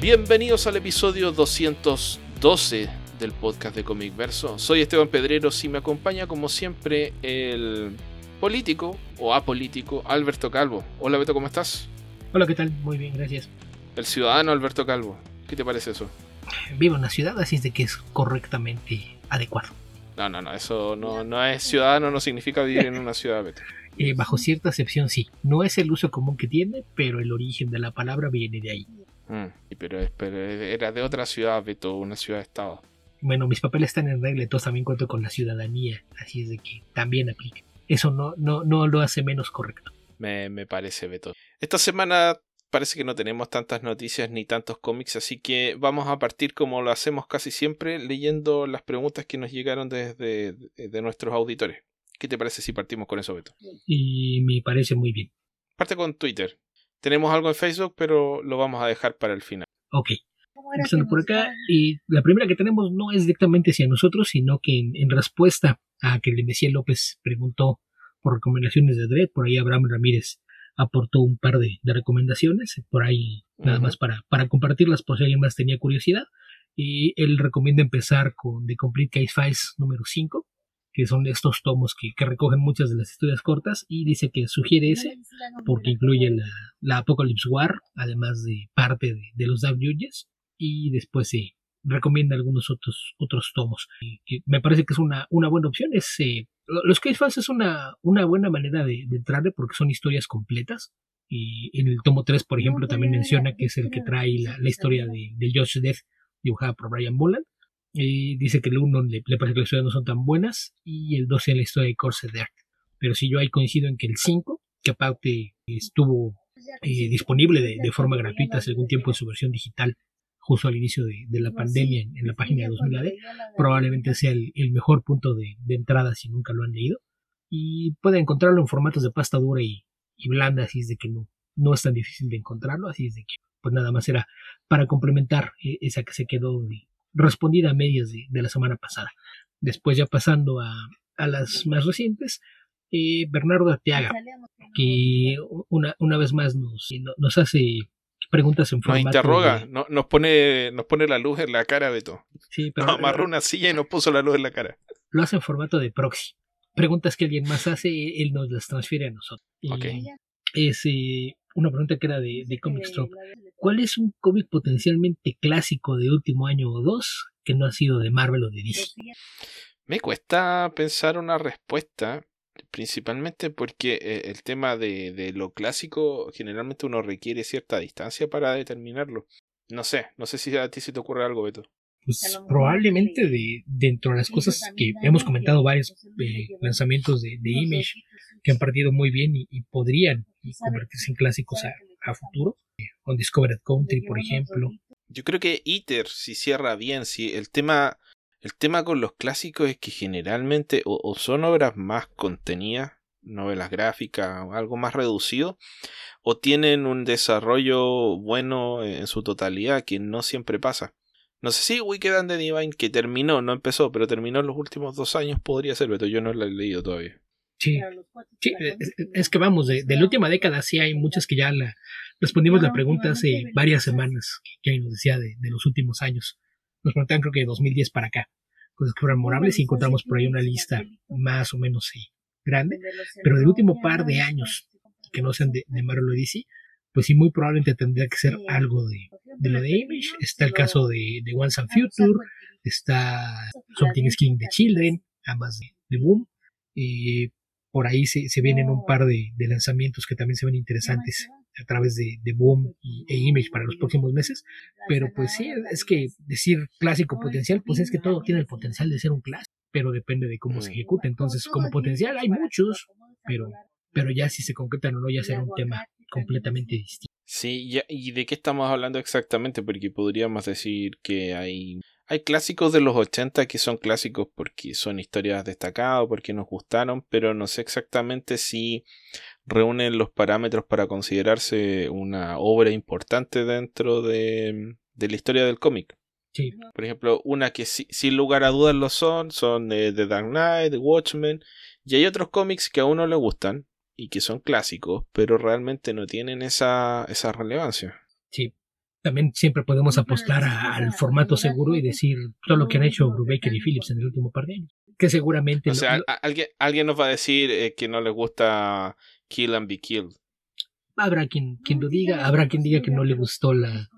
Bienvenidos al episodio 212 del podcast de Comic Verso. Soy Esteban Pedreros y me acompaña como siempre el político o apolítico Alberto Calvo. Hola Beto, ¿cómo estás? Hola, ¿qué tal? Muy bien, gracias. El ciudadano Alberto Calvo, ¿qué te parece eso? Vivo en la ciudad, así es de que es correctamente adecuado. No, eso no es ciudadano, no significa vivir en una ciudad, Beto. Bajo cierta excepción sí, no es el uso común que tiene, pero el origen de la palabra viene de ahí. Pero era de otra ciudad, Beto, una ciudad-estado. Bueno, mis papeles están en regla, entonces también cuento con la ciudadanía, así es de que también aplica. Eso no lo hace menos correcto. Me parece, Beto. Esta semana parece que no tenemos tantas noticias ni tantos cómics, así que vamos a partir como lo hacemos casi siempre, leyendo las preguntas que nos llegaron de nuestros auditores. ¿Qué te parece si partimos con eso, Beto? Y me parece muy bien. Parte con Twitter. Tenemos algo en Facebook, pero lo vamos a dejar para el final. Ok. Empezando por acá, la primera que tenemos no es directamente hacia nosotros, sino que en respuesta a que el Messier López preguntó por recomendaciones de Dredd, por ahí Abraham Ramírez aportó un par de recomendaciones, por ahí nada más para compartirlas por si alguien más tenía curiosidad. Y él recomienda empezar con The Complete Case Files número 5, que son estos tomos que recogen muchas de las historias cortas, y dice que sugiere ese porque incluye la Apocalypse War, además de parte de los Dark Judges, y después se recomienda algunos otros tomos, que me parece que es una buena opción. Los Case Files es una buena manera de entrarle porque son historias completas, y en el tomo 3, por ejemplo, también menciona que es el que trae la historia de Josh Death, dibujada por Brian Boland. Dice que el 1 le parece que las historias no son tan buenas, y el 2 es la historia de Corsair Dark. Pero sí, yo ahí coincido en que el 5, que aparte estuvo disponible de forma gratuita hace algún tiempo en su versión digital, justo al inicio de la pandemia en la página de 2000 AD, probablemente sea el mejor punto de entrada si nunca lo han leído. Y pueden encontrarlo en formatos de pasta dura y blanda, así es de que no es tan difícil de encontrarlo, así es de que pues nada más era para complementar esa que se quedó respondida a medias de la semana pasada. Después, ya pasando a las más recientes, Bernardo Arteaga, que una vez más nos hace preguntas en formato... Nos interroga, nos pone la luz en la cara, Beto. Sí, pero nos amarró una silla y nos puso la luz en la cara. Lo hace en formato de proxy. Preguntas que alguien más hace, él nos las transfiere a nosotros. Okay. Es una pregunta que era de Comic Drop. ¿Cuál es un cómic potencialmente clásico de último año o dos que no ha sido de Marvel o de DC? Me cuesta pensar una respuesta, principalmente porque el tema de lo clásico generalmente uno requiere cierta distancia para determinarlo. No sé si a ti se te ocurre algo, Beto. Pues probablemente dentro de las cosas que hemos comentado, varios lanzamientos de Image que han partido muy bien y podrían convertirse en clásicos a futuro. Undiscovered Country, por ejemplo. Yo creo que Iter, si cierra bien, si el tema con los clásicos es que generalmente o son obras más contenidas, novelas gráficas, algo más reducido, o tienen un desarrollo bueno en su totalidad, que no siempre pasa. No sé si Wicked and the Divine, que no empezó, pero terminó en los últimos 2 años, podría ser, pero yo no la he leído todavía. Sí, es que vamos, de la última década sí hay muchas que ya respondimos la pregunta hace varias semanas, que nos decía de los últimos años. Nos preguntaban, creo que de 2010 para acá, cosas que fueran memorables, y encontramos por ahí una lista más o menos grande, pero del último par de años que no sean de Marvel o DC, pues sí, muy probablemente tendría que ser algo de lo de Image. Está el caso de Once and Future, está Something is Killing the Children, ambas de Boom. Por ahí se vienen un par de lanzamientos que también se ven interesantes a través de Boom e Image para los próximos meses. Pero pues sí, es que decir clásico potencial, pues es que todo tiene el potencial de ser un clásico, pero depende de cómo se ejecuta. Entonces, como potencial hay muchos, pero ya si se concretan o no, ya será un tema completamente distinto. Sí, ¿y de qué estamos hablando exactamente? Porque podríamos decir que hay clásicos de los 80 que son clásicos porque son historias destacadas, porque nos gustaron, pero no sé exactamente si reúnen los parámetros para considerarse una obra importante dentro de la historia del cómic. Sí. Por ejemplo, una que sin lugar a dudas lo son The Dark Knight, The Watchmen, y hay otros cómics que a uno le gustan y que son clásicos, pero realmente no tienen esa relevancia. Sí, También siempre podemos apostar al formato seguro y decir todo lo que han hecho Brubaker y Phillips en el último par de años. Que seguramente... O sea, alguien nos va a decir que no les gusta Kill and Be Killed. Habrá quien lo diga, habrá quien diga que no le gustó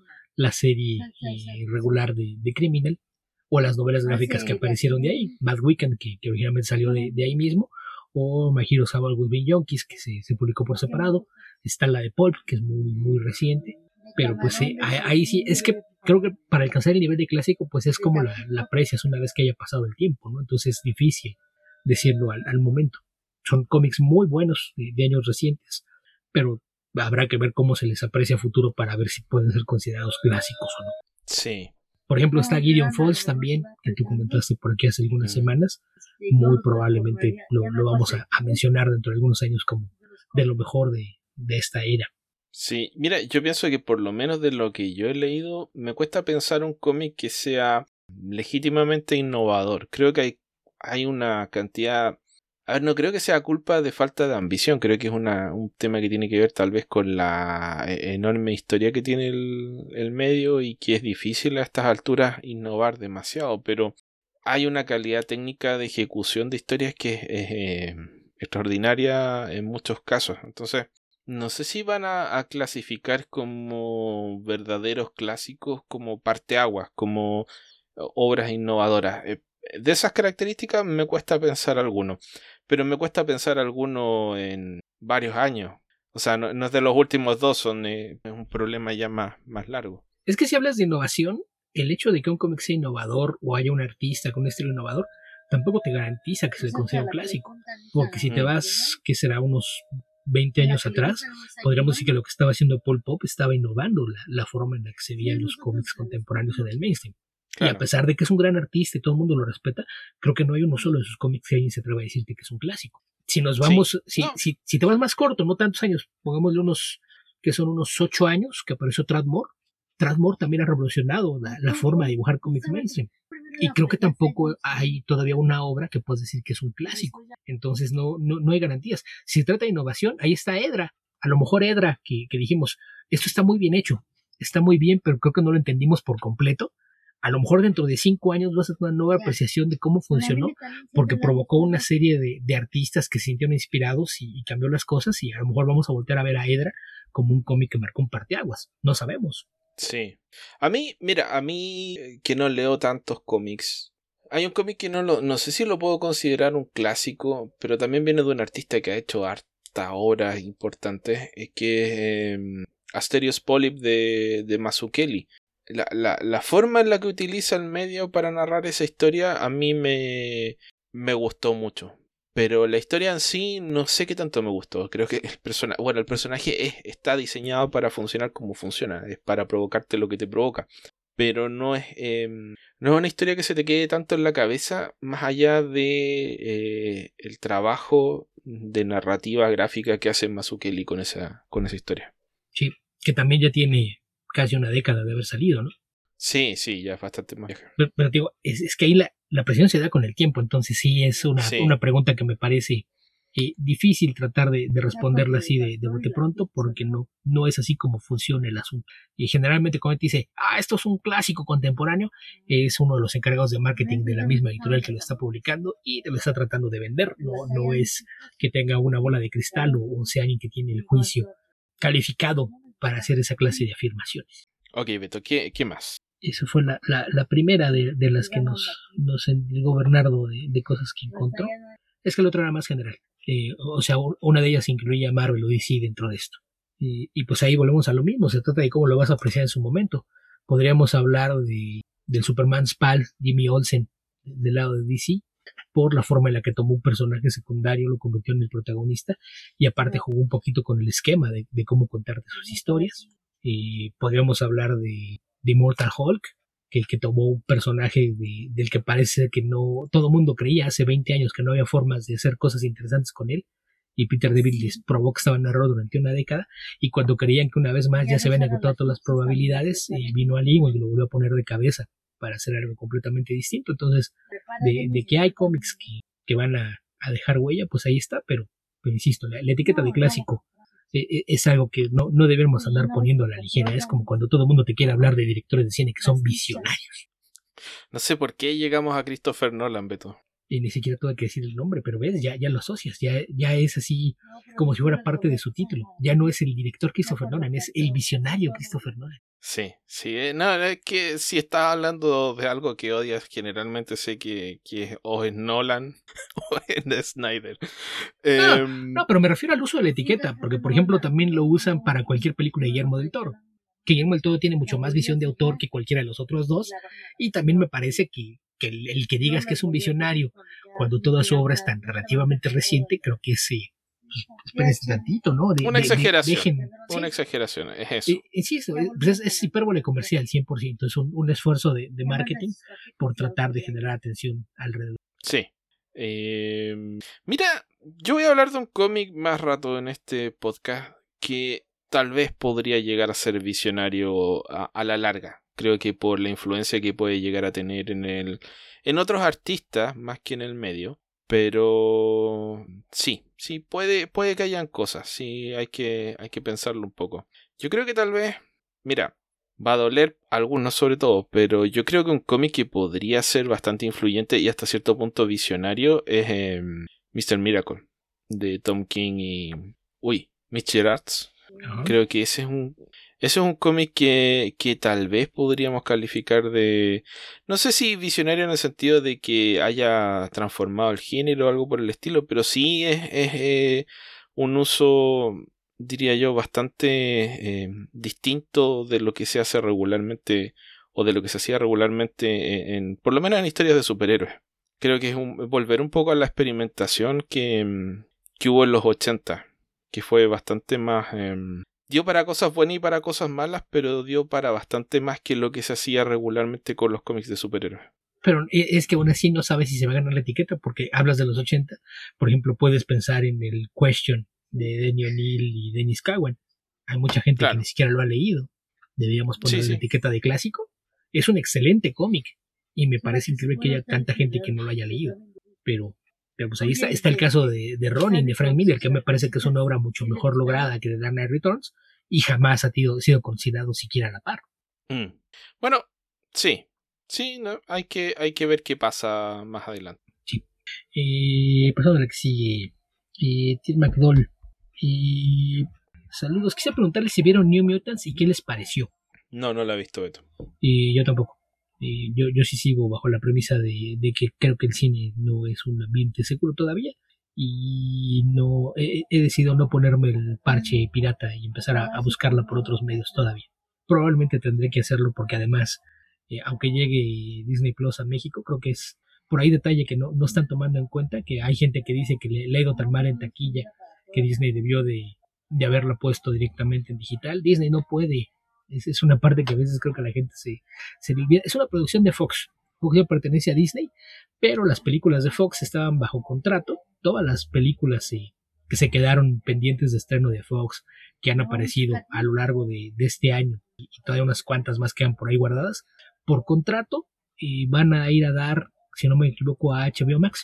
la serie regular de Criminal, o las novelas gráficas que aparecieron de ahí, Bad Weekend, que originalmente salió de ahí mismo, o My Hero Saga with Being Junkies, que se publicó por separado. Está la de Pulp, que es muy, muy reciente, pero pues ahí sí, es que creo que para alcanzar el nivel de clásico, pues es como la aprecias una vez que haya pasado el tiempo, ¿no? Entonces es difícil decirlo al momento. Son cómics muy buenos de años recientes, pero habrá que ver cómo se les aprecia a futuro para ver si pueden ser considerados clásicos o no. Sí. Por ejemplo, está Gideon Falls también, que tú comentaste por aquí hace algunas semanas. Muy probablemente lo vamos a mencionar dentro de algunos años como de lo mejor de esta era. Sí, mira, yo pienso que por lo menos de lo que yo he leído, me cuesta pensar un cómic que sea legítimamente innovador. Creo que hay una cantidad... A ver, no creo que sea culpa de falta de ambición, creo que es un tema que tiene que ver tal vez con la enorme historia que tiene el medio y que es difícil a estas alturas innovar demasiado, pero hay una calidad técnica de ejecución de historias que es extraordinaria en muchos casos. Entonces, no sé si van a clasificar como verdaderos clásicos, como parteaguas, como obras innovadoras. De esas características me cuesta pensar alguno, pero me cuesta pensar alguno en varios años. O sea, no es de los últimos dos, es un problema ya más largo. Es que si hablas de innovación, el hecho de que un cómic sea innovador o haya un artista con un estilo innovador tampoco te garantiza que se le considere un clásico. Porque si te vas, que será unos 20 años atrás, podríamos decir que lo que estaba haciendo Paul Pope estaba innovando la forma en la que se veían los cómics contemporáneos en el mainstream. Claro. Y a pesar de que es un gran artista y todo el mundo lo respeta, creo que no hay uno solo de sus cómics que alguien se atreva a decirte que es un clásico. Si nos vamos, si te vas más corto, no tantos años, pongámosle que son unos 8 años que apareció Tradmore. Tradmore también ha revolucionado la forma de dibujar cómics mainstream. Y creo que tampoco hay todavía una obra que puedas decir que es un clásico. Entonces no hay garantías. Si se trata de innovación, ahí está Edra. A lo mejor Edra, que dijimos, esto está muy bien hecho, está muy bien, pero creo que no lo entendimos por completo. A lo mejor dentro de 5 años vas a tener una nueva apreciación de cómo funcionó, porque provocó una serie de artistas que se sintieron inspirados y cambió las cosas, y a lo mejor vamos a volver a ver a Edra como un cómic que marcó un parteaguas. No sabemos. Sí. A mí que no leo tantos cómics, hay un cómic que no sé si lo puedo considerar un clásico, pero también viene de un artista que ha hecho harta obras importantes, que es Asterios Polyp de Mazzucchelli. La forma en la que utiliza el medio para narrar esa historia a mí me gustó mucho. Pero la historia en sí no sé qué tanto me gustó. Creo que el personaje está diseñado para funcionar como funciona. Es para provocarte lo que te provoca. Pero no es una historia que se te quede tanto en la cabeza más allá de el trabajo de narrativa gráfica que hace Mazzucchelli con esa historia. Sí, que también ya tiene casi una década de haber salido, ¿no? Sí, ya es bastante más vieja. Pero digo, es que ahí la presión se da con el tiempo, entonces sí es una pregunta que me parece difícil tratar de responderla así de bote pronto, porque no es así como funciona el asunto. Y generalmente cuando te dice, esto es un clásico contemporáneo, es uno de los encargados de marketing de la misma editorial que lo está publicando y te lo está tratando de vender. No es que tenga una bola de cristal o sea alguien que tiene el juicio calificado para hacer esa clase de afirmaciones. Ok, Beto, ¿qué más? Esa fue la primera de las que nos entregó Bernardo de cosas que encontró. Es que la otra era más general. O sea, una de ellas incluía Marvel o DC dentro de esto. Y pues ahí volvemos a lo mismo. Se trata de cómo lo vas a apreciar en su momento. Podríamos hablar del Superman's pal, Jimmy Olsen, del lado de DC, por la forma en la que tomó un personaje secundario, lo convirtió en el protagonista, y aparte jugó un poquito con el esquema de cómo contarte sus historias. Podríamos hablar de Immortal Hulk, que tomó un personaje del que parece que no todo el mundo creía hace 20 años que no había formas de hacer cosas interesantes con él, y Peter David les probó que estaba en error durante una década, y cuando creían que una vez más ya se habían agotado todas las probabilidades, vino Ali y lo volvió a poner de cabeza para hacer algo completamente distinto. Entonces, de que hay cómics que van a dejar huella, pues ahí está, pero insisto, la etiqueta de clásico Es algo que no debemos andar poniendo a la ligera. Es como cuando todo el mundo te quiere hablar de directores de cine que son visionarios. No sé por qué llegamos a Christopher Nolan, Beto. Y ni siquiera tuve que decir el nombre, pero ves, ya lo asocias, ya es así como si fuera parte de su título. Ya no es el director Christopher Nolan, es el visionario Christopher Nolan. Sí, no, es que si estás hablando de algo que odias, generalmente sé que o es Nolan o es Snyder. No, pero me refiero al uso de la etiqueta, porque por ejemplo también lo usan para cualquier película de Guillermo del Toro. Que Guillermo del Toro tiene mucho más visión de autor que cualquiera de los otros dos, y también me parece que el que digas que es un visionario cuando toda su obra es tan relativamente reciente, creo que es espérense tantito, ¿no? Una exageración. Una exageración, es eso. Sí, es hipérbole comercial, 100%. Es un esfuerzo de marketing por tratar de generar atención alrededor. Sí. Mira, yo voy a hablar de un cómic más rato en este podcast que tal vez podría llegar a ser visionario a la larga. Creo que por la influencia que puede llegar a tener en otros artistas más que en el medio. Pero sí, puede que hayan cosas. Sí, hay que pensarlo un poco. Yo creo que tal vez, mira, va a doler a algunos sobre todo, pero yo creo que un cómic que podría ser bastante influyente y hasta cierto punto visionario es Mr. Miracle de Tom King y Mitch Gerads. Creo que ese es un cómic que tal vez podríamos calificar de, no sé si visionario en el sentido de que haya transformado el género o algo por el estilo, pero sí es un uso, diría yo, bastante distinto de lo que se hace regularmente o de lo que se hacía regularmente por lo menos en historias de superhéroes. Creo que es volver un poco a la experimentación que hubo en los 80, que fue bastante más... dio para cosas buenas y para cosas malas, pero dio para bastante más que lo que se hacía regularmente con los cómics de superhéroes. Pero es que aún así no sabes si se va a ganar la etiqueta porque hablas de los 80. Por ejemplo, puedes pensar en el Question de Denny O'Neil y Dennis Cowan. Hay mucha gente que ni siquiera lo ha leído. Deberíamos poner la etiqueta de clásico. Es un excelente cómic y me parece increíble que haya tanta gente que no lo haya leído. Pero pues ahí está el caso de Ronin, de Frank Miller, que me parece que es una obra mucho mejor lograda que The Dark Knight Returns y jamás ha sido considerado siquiera a la par. Bueno, sí, no, hay que ver qué pasa más adelante. Sí. Pasando a la que sigue, Tim McDowell. Saludos, quisiera preguntarles si vieron New Mutants y qué les pareció. No la he visto, Beto. Yo tampoco. Yo sí sigo bajo la premisa de que creo que el cine no es un ambiente seguro todavía y no he decidido no ponerme el parche pirata y empezar a buscarla por otros medios todavía. Probablemente tendré que hacerlo porque además, aunque llegue Disney Plus a México, creo que es por ahí detalle que no están tomando en cuenta, que hay gente que dice que le ha ido tan mal en taquilla que Disney debió de haberla puesto directamente en digital. Disney no puede. Es una parte que a veces creo que la gente se olvida. Es una producción de Fox. Fox ya pertenece a Disney, pero las películas de Fox estaban bajo contrato. Todas las películas que se quedaron pendientes de estreno de Fox, que han aparecido a lo largo de este año, y todavía unas cuantas más quedan por ahí guardadas, por contrato van a ir a dar, si no me equivoco, a HBO Max,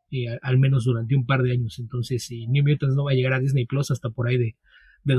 al menos durante un par de años. Entonces New Mutants no va a llegar a Disney Plus hasta por ahí de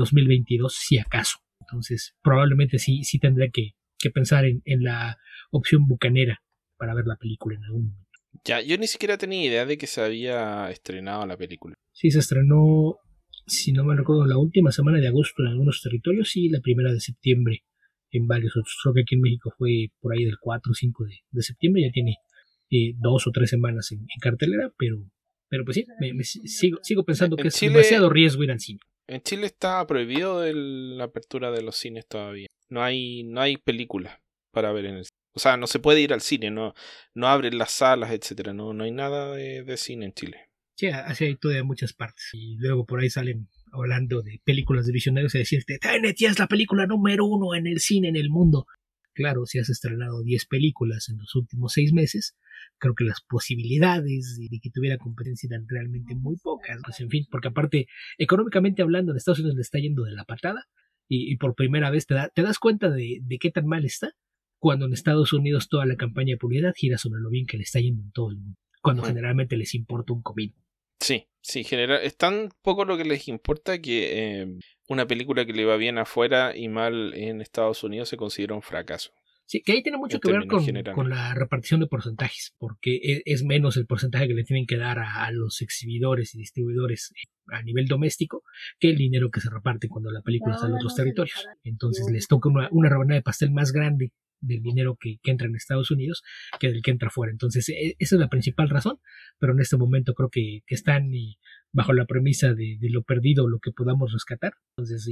2022, si acaso. Entonces, probablemente sí tendré que pensar en la opción bucanera para ver la película en algún momento. Ya, yo ni siquiera tenía idea de que se había estrenado la película. Sí, se estrenó, si no me recuerdo, la última semana de agosto en algunos territorios y la primera de septiembre en varios otros. Creo que aquí en México fue por ahí del 4 o 5 de septiembre. Ya tiene 2 o 3 semanas en cartelera, pero pues sí, sigo pensando que es demasiado riesgo ir al cine. En Chile está prohibido la apertura de los cines todavía. No hay películas para ver en el cine. O sea, no se puede ir al cine, no abren las salas, etcétera. No hay nada de cine en Chile. Sí, así hay todavía muchas partes. Y luego por ahí salen hablando de películas de visionarios y decirte, Tenet ya es la película número 1 en el cine en el mundo. Claro, si has estrenado 10 películas en los últimos 6 meses, creo que las posibilidades de que tuviera competencia eran realmente muy pocas. Pues en fin, porque aparte, económicamente hablando, en Estados Unidos le está yendo de la patada y por primera vez te das cuenta de qué tan mal está cuando en Estados Unidos toda la campaña de publicidad gira sobre lo bien que le está yendo en todo el mundo, cuando generalmente les importa un comino. Sí, es tan poco lo que les importa que una película que le va bien afuera y mal en Estados Unidos se considera un fracaso. Sí, que ahí tiene mucho que ver con la repartición de porcentajes, porque es menos el porcentaje que le tienen que dar a los exhibidores y distribuidores a nivel doméstico que el dinero que se reparte cuando la película sale a otros territorios. Entonces les toca una rebanada de pastel más grande del dinero que entra en Estados Unidos que del que entra fuera. Entonces esa es la principal razón, pero en este momento creo que están bajo la premisa de lo perdido, lo que podamos rescatar. Entonces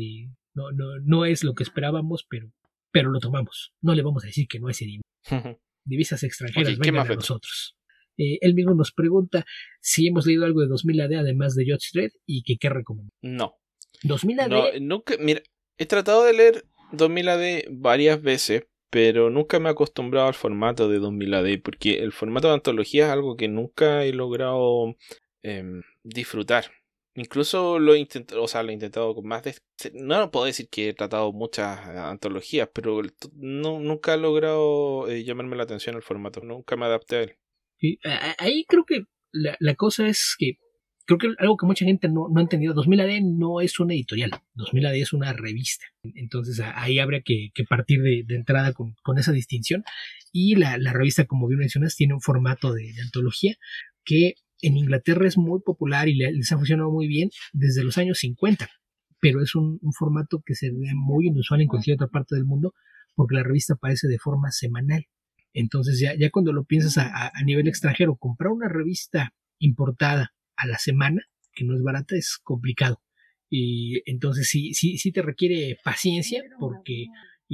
no es lo que esperábamos, pero lo tomamos. No le vamos a decir que no es dinero. Divisas extranjeras, vengan a nosotros. Él mismo nos pregunta si hemos leído algo de 2000 AD además de Judge Dredd y que qué recomendamos. No. 2000 AD. No, nunca, mira, he tratado de leer 2000 AD varias veces, pero nunca me he acostumbrado al formato de 2000 AD, porque el formato de antología es algo que nunca he logrado disfrutar. Incluso lo he intentado con más de... No puedo decir que he tratado muchas antologías, pero nunca he logrado llamarme la atención el formato. Nunca me adapté a él. Sí, ahí creo que la cosa es que creo que algo que mucha gente no ha entendido, 2000 AD no es una editorial, 2000 AD es una revista. Entonces ahí habría que partir de entrada con esa distinción. Y la revista, como bien mencionas, tiene un formato de antología que en Inglaterra es muy popular y les ha funcionado muy bien desde los años 50, pero es un formato que se ve muy inusual en cualquier otra parte del mundo porque la revista aparece de forma semanal. Entonces ya cuando lo piensas a nivel extranjero, comprar una revista importada a la semana, que no es barata, es complicado. Y entonces sí te requiere paciencia porque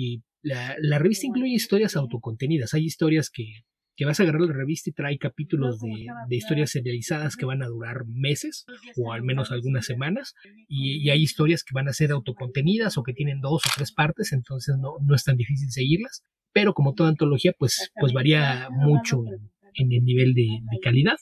la revista incluye historias autocontenidas. Hay historias que vas a agarrar la revista y trae capítulos de historias serializadas que van a durar meses o al menos algunas semanas, y hay historias que van a ser autocontenidas o que tienen 2 o 3 partes, entonces no es tan difícil seguirlas, pero como toda antología pues varía mucho en el nivel de calidad,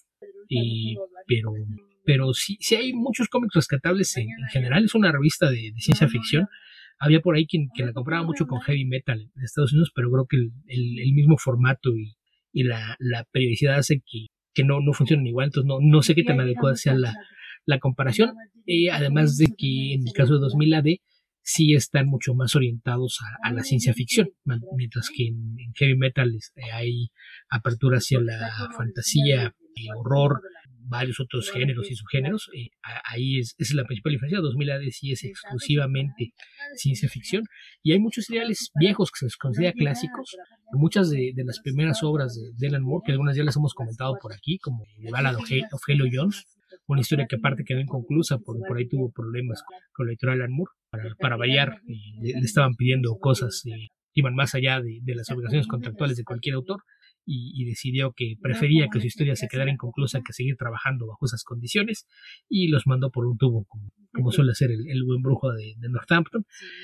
pero sí hay muchos cómics rescatables en general. Es una revista de ciencia ficción. Había por ahí quien la compraba mucho con heavy metal en Estados Unidos, pero creo que el mismo formato y la periodicidad hace que no funcionen igual, entonces no sé qué tan adecuada sea la comparación, además de que en el caso de 2000 AD sí están mucho más orientados a la ciencia ficción, mientras que en heavy metal hay apertura hacia la fantasía, horror, varios otros géneros y subgéneros. Ahí es la principal diferencia. 2000 AD sí es exclusivamente ciencia ficción, y hay muchos seriales viejos que se les considera clásicos. Muchas de las primeras obras de Alan Moore, que algunas ya las hemos comentado por aquí, como The Ballad of Halo Jones, una historia que aparte quedó inconclusa, por ahí tuvo problemas con la editorial Alan Moore. Para variar, le estaban pidiendo cosas que iban más allá de las obligaciones contractuales de cualquier autor, y decidió que prefería que su historia se quedara inconclusa que seguir trabajando bajo esas condiciones, y los mandó por un tubo, como suele hacer el buen brujo de Northampton.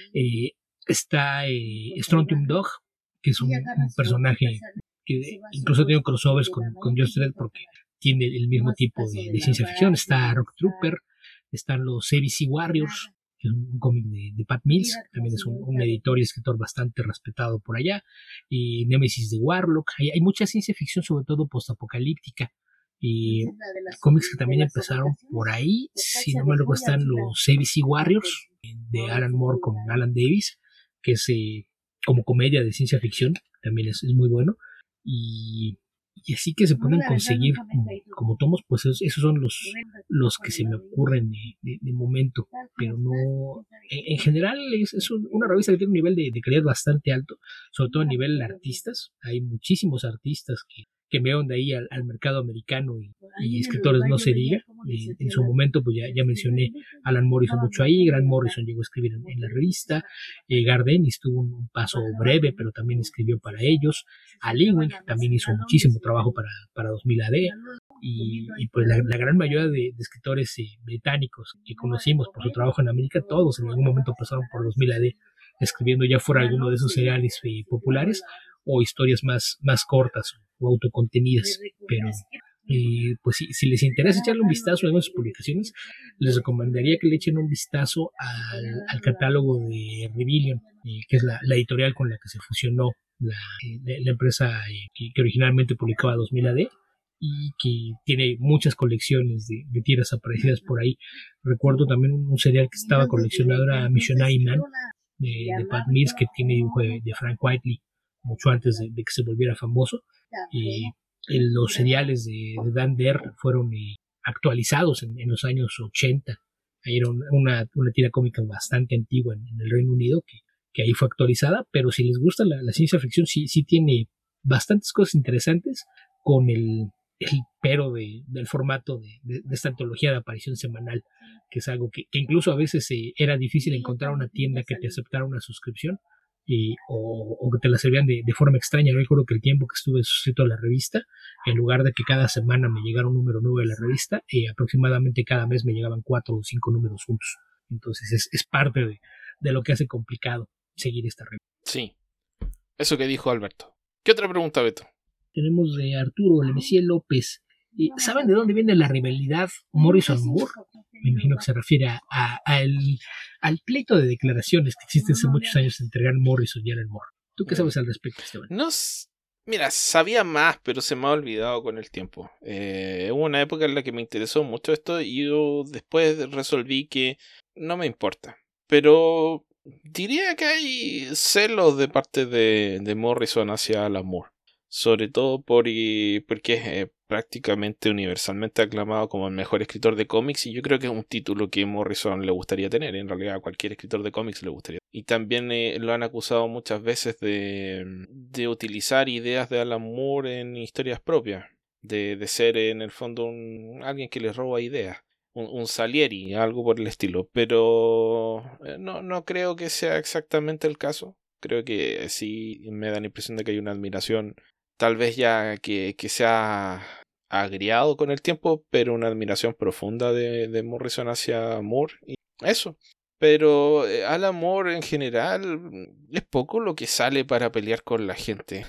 Está Strontium Dog, que es un personaje que incluso tiene crossovers con Judge Dredd porque tiene el mismo tipo de ciencia ficción. Está Rock Trooper, están los ABC Warriors, que es un cómic de Pat Mills, que también es un editor y escritor bastante respetado por allá, y Nemesis de Warlock. Hay mucha ciencia ficción, sobre todo postapocalíptica, y cómics que también empezaron por ahí. Si no me recuerdo, están los ABC Warriors de Alan Moore con Alan Davis, que es como comedia de ciencia ficción, también es muy bueno. Y así que se pueden conseguir como tomos, pues esos son los que se me ocurren de momento, pero no, en general es una revista que tiene un nivel de calidad bastante alto, sobre todo a nivel de artistas. Hay muchísimos artistas que veo de ahí al mercado americano, y escritores no se diga. En su momento pues ya mencioné Alan Morrison mucho ahí. Grant Morrison llegó a escribir en la revista, Gardenis tuvo un paso breve pero también escribió para ellos. Al Ewing también hizo muchísimo trabajo para 2000 AD, y pues la gran mayoría de escritores británicos que conocimos por su trabajo en América, todos en algún momento pasaron por 2000 AD escribiendo, ya fuera alguno de esos seriales populares o historias más cortas o autocontenidas. Pero pues si les interesa echarle un vistazo a nuestras publicaciones, les recomendaría que le echen un vistazo al catálogo de Rebellion, que es la editorial con la que se fusionó la empresa que originalmente publicaba 2000 AD, y que tiene muchas colecciones de tierras aparecidas por ahí. Recuerdo también un serial que estaba coleccionado, era Missionary Man, de Pat Mills, que tiene dibujo de Frank Whiteley, mucho antes de que se volviera famoso. Los seriales de Dan Dare fueron actualizados en los años 80. Ahí era una tira cómica bastante antigua en el Reino Unido, que ahí fue actualizada, pero si les gusta la ciencia ficción, sí tiene bastantes cosas interesantes, con el pero del formato de esta antología de aparición semanal, que es algo que incluso a veces era difícil encontrar una tienda que te aceptara una suscripción, o que te la servían de forma extraña. Yo recuerdo que el tiempo que estuve suscrito a la revista, en lugar de que cada semana me llegara un número nuevo de la revista, aproximadamente cada mes me llegaban 4 o 5 números juntos. Entonces es parte de lo que hace complicado seguir esta revista. Sí, eso que dijo Alberto. ¿Qué otra pregunta, Beto? Tenemos de Arturo Lemessier López. ¿Saben de dónde viene la rivalidad Morrison-Moore? Me imagino que se refiere al pleito de declaraciones que existe hace muchos años entre Grant Morrison y Alan Moore. ¿Tú qué sabes al respecto, Esteban? Mira, sabía más, pero se me ha olvidado con el tiempo. Hubo una época en la que me interesó mucho esto y yo después resolví que no me importa. Pero diría que hay celos de parte de Morrison hacia Alan Moore. Sobre todo porque es prácticamente universalmente aclamado como el mejor escritor de cómics, y yo creo que es un título que Morrison le gustaría tener. En realidad a cualquier escritor de cómics le gustaría. Y también lo han acusado muchas veces de utilizar ideas de Alan Moore en historias propias, de ser en el fondo alguien que le roba ideas, un Salieri, algo por el estilo. Pero no creo que sea exactamente el caso. Creo que sí me da la impresión de que hay una admiración, tal vez ya que se ha agriado con el tiempo, pero una admiración profunda de Morrison hacia Moore. Y eso. Pero Alan Moore en general es poco lo que sale para pelear con la gente.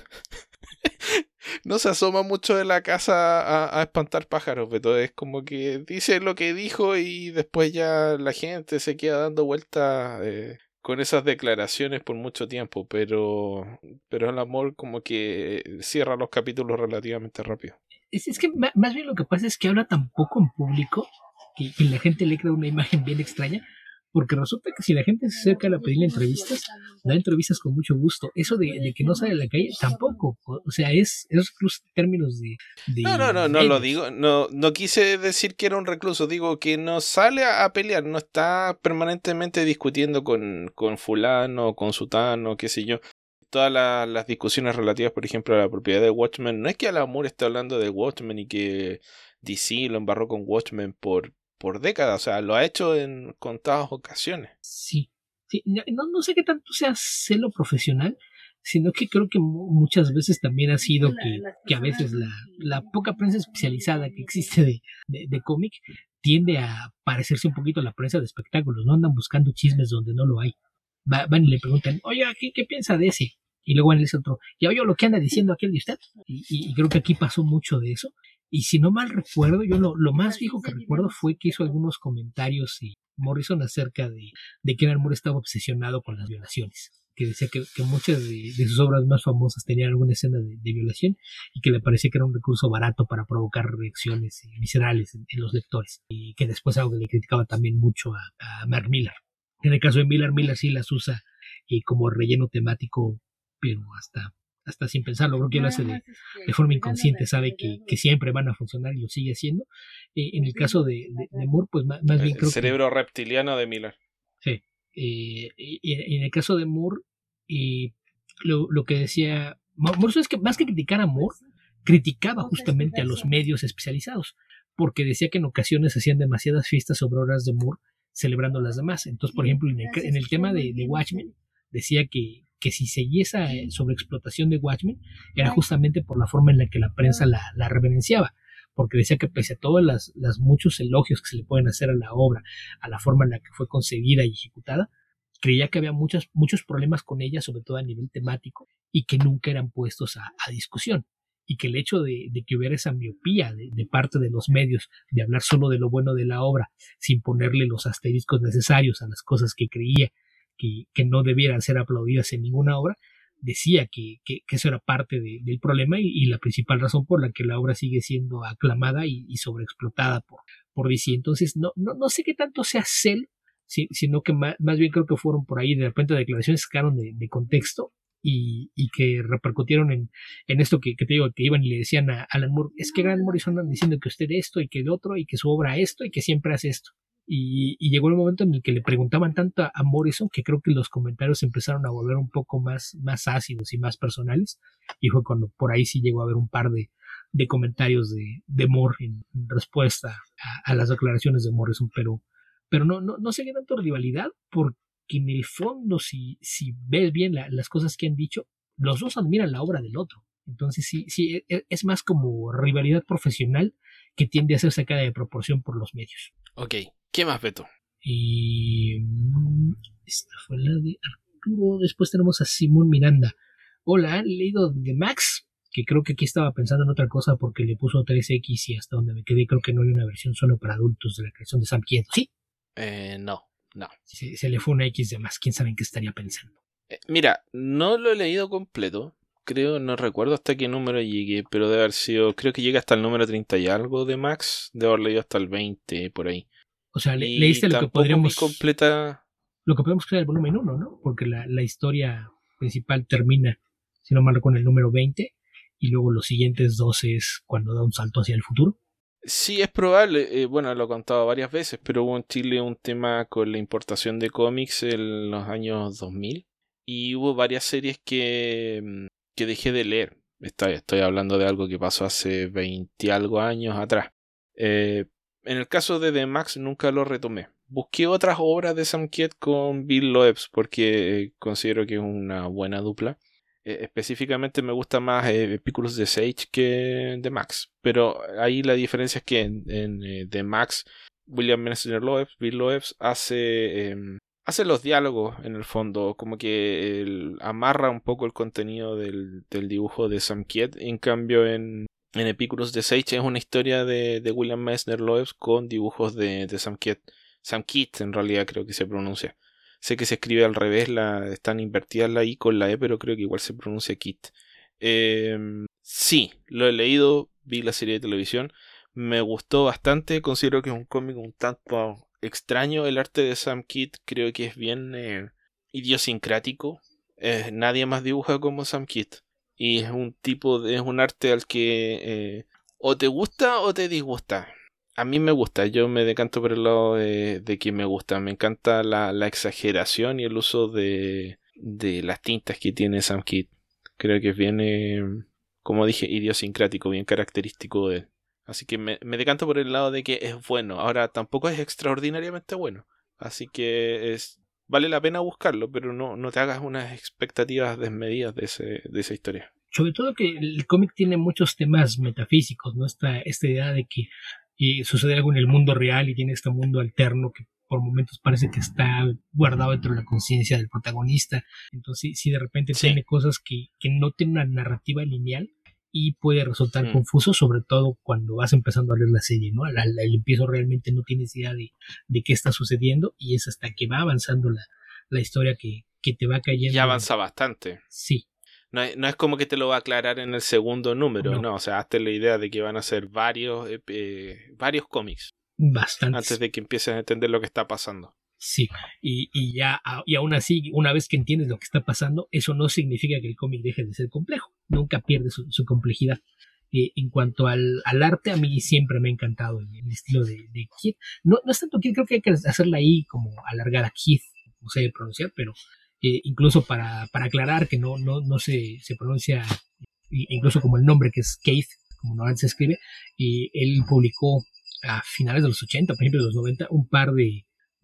No se asoma mucho de la casa a espantar pájaros, pero es como que dice lo que dijo y después ya la gente se queda dando vueltas con esas declaraciones por mucho tiempo, pero Alan Moore como que cierra los capítulos relativamente rápido. Es que más bien lo que pasa es que habla tan poco en público que la gente le crea una imagen bien extraña, porque resulta que si la gente se acerca a pedirle entrevistas, da entrevistas con mucho gusto. Eso de que no sale a la calle, tampoco. O sea, es recluso en términos de no lo digo, no quise decir que era un recluso, digo que no sale a pelear, no está permanentemente discutiendo con fulano, con sutano, qué sé yo. Todas las discusiones relativas, por ejemplo, a la propiedad de Watchmen, no es que Alan Moore esté hablando de Watchmen y que DC lo embarró con Watchmen por décadas, o sea, lo ha hecho en contadas ocasiones. Sí. No sé qué tanto sea celo profesional, sino que creo que muchas veces también ha sido que a veces la poca prensa especializada que existe de cómic tiende a parecerse un poquito a la prensa de espectáculos, no andan buscando chismes donde no lo hay. Van y le preguntan, oye, ¿qué piensa de ese? Y luego van y le dicen otro, ¿ya oye lo que anda diciendo aquel de usted? Y creo que aquí pasó mucho de eso. Y si no mal recuerdo, yo lo más viejo que recuerdo fue que hizo algunos comentarios Morrison acerca de que Alan Moore estaba obsesionado con las violaciones, que decía que muchas de sus obras más famosas tenían alguna escena de violación y que le parecía que era un recurso barato para provocar reacciones viscerales en los lectores, y que después algo que le criticaba también mucho a Mark Millar. En el caso de Miller sí las usa como relleno temático, pero hasta sin pensarlo. Creo que lo hace de forma inconsciente, sabe que siempre van a funcionar y lo sigue haciendo. En el caso de Moore, pues más bien creo que... El cerebro reptiliano de Miller. Sí. En el caso de Moore, lo que decía... Moore es que más que criticar a Moore, criticaba justamente a los medios especializados, porque decía que en ocasiones hacían demasiadas fiestas sobre obras de Moore, celebrando las demás. Entonces, por ejemplo, en el tema de Watchmen, decía que si seguía esa sobreexplotación de Watchmen era justamente por la forma en la que la prensa la reverenciaba, porque decía que pese a todos los muchos elogios que se le pueden hacer a la obra, a la forma en la que fue concebida y ejecutada, creía que había muchos problemas con ella, sobre todo a nivel temático, y que nunca eran puestos a discusión, y que el hecho de que hubiera esa miopía de parte de los medios de hablar solo de lo bueno de la obra sin ponerle los asteriscos necesarios a las cosas que creía que no debieran ser aplaudidas en ninguna obra, decía que eso era parte del problema y la principal razón por la que la obra sigue siendo aclamada y sobreexplotada por DC. Entonces, no sé qué tanto sea Cell, sino que más bien creo que fueron por ahí de repente declaraciones que sacaron de contexto y que repercutieron en esto que te digo, que iban y le decían a Alan Moore, es que Grant Morrison anda diciendo que usted esto y que el otro y que su obra esto y que siempre hace esto. Y llegó el momento en el que le preguntaban tanto a Morrison que creo que los comentarios empezaron a volver un poco más ácidos y más personales, y fue cuando por ahí sí llegó a haber un par de comentarios de Moore en respuesta a las declaraciones de Morrison, pero no sé qué tanto rivalidad, porque en el fondo si ves bien las cosas que han dicho, los dos admiran la obra del otro. Entonces sí es más como rivalidad profesional que tiende a ser sacada de proporción por los medios. Ok, ¿qué más, Beto? Y esta fue la de Arturo. Después tenemos a Simón Miranda. Hola, ¿han leído The Max? Que creo que aquí estaba pensando en otra cosa porque le puso 3X y hasta donde me quedé creo que no hay una versión solo para adultos de la creación de Sam Kidd. ¿Sí? No. Se le fue una X de más. ¿Quién sabe en qué estaría pensando? Mira, no lo he leído completo. Creo, no recuerdo hasta qué número llegué, pero debe haber sido, creo que llega hasta el número 30 y algo de Max. Debo haber leído hasta el 20 por ahí. O sea, leíste lo que podríamos completa... Lo que podemos crear el volumen 1, ¿no? Porque la historia principal termina, si no mal recuerdo, en el número 20 y luego los siguientes 12 es cuando da un salto hacia el futuro. Sí, es probable. Bueno, lo he contado varias veces, pero hubo en Chile un tema con la importación de cómics en los años 2000 y hubo varias series que dejé de leer. Estoy hablando de algo que pasó hace 20 algo años atrás. En el caso de The Max nunca lo retomé. Busqué otras obras de Sam Kidd con Bill Loebs porque considero que es una buena dupla. Específicamente me gusta más Epicurus de Sage que The Max. Pero ahí la diferencia es que en The Max William Messner Loebs, Bill Loebs, hace los diálogos en el fondo. Como que amarra un poco el contenido del dibujo de Sam Kidd. En cambio en Epicurus de Sage es una historia de William Messner Loebs con dibujos de Sam Kidd. Sam Kidd en realidad creo que se pronuncia. Sé que se escribe al revés, están invertidas la I con la E, pero creo que igual se pronuncia Kit. Sí, lo he leído, vi la serie de televisión, me gustó bastante, considero que es un cómic un tanto extraño. El arte de Sam Kidd creo que es bien idiosincrático. Nadie más dibuja como Sam Kidd. Y es un arte al que o te gusta o te disgusta. A mí me gusta, yo me decanto por el lado de que me gusta. Me encanta la exageración y el uso de las tintas que tiene Sam Kidd. Creo que es bien, como dije, idiosincrático, bien característico de él. Así que me decanto por el lado de que es bueno. Ahora, tampoco es extraordinariamente bueno. Así que vale la pena buscarlo, pero no te hagas unas expectativas desmedidas de esa historia. Sobre todo que el cómic tiene muchos temas metafísicos, ¿no? Esta idea de que sucede algo en el mundo real y tiene este mundo alterno que por momentos parece que está guardado dentro de la conciencia del protagonista. Entonces, si de repente tiene cosas que no tienen una narrativa lineal y puede resultar confuso, sobre todo cuando vas empezando a leer la serie, ¿no? Al empiezo realmente no tienes idea de qué está sucediendo y es hasta que va avanzando la historia que te va cayendo. Ya avanza bastante. Sí. No es como que te lo va a aclarar en el segundo número, no. O sea, hazte la idea de que van a ser varios cómics. Bastantes. Antes de que empieces a entender lo que está pasando. Sí, y aún así, una vez que entiendes lo que está pasando, eso no significa que el cómic deje de ser complejo. Nunca pierde su complejidad. En cuanto al arte, a mí siempre me ha encantado el estilo de Kidd. No es tanto Kidd, creo que hay que hacerla ahí como alargada Kidd, no sé pronunciar, pero incluso para aclarar que no se pronuncia incluso como el nombre que es Keith, como normalmente se escribe, él publicó a finales de los 80, principios de los 90, un par de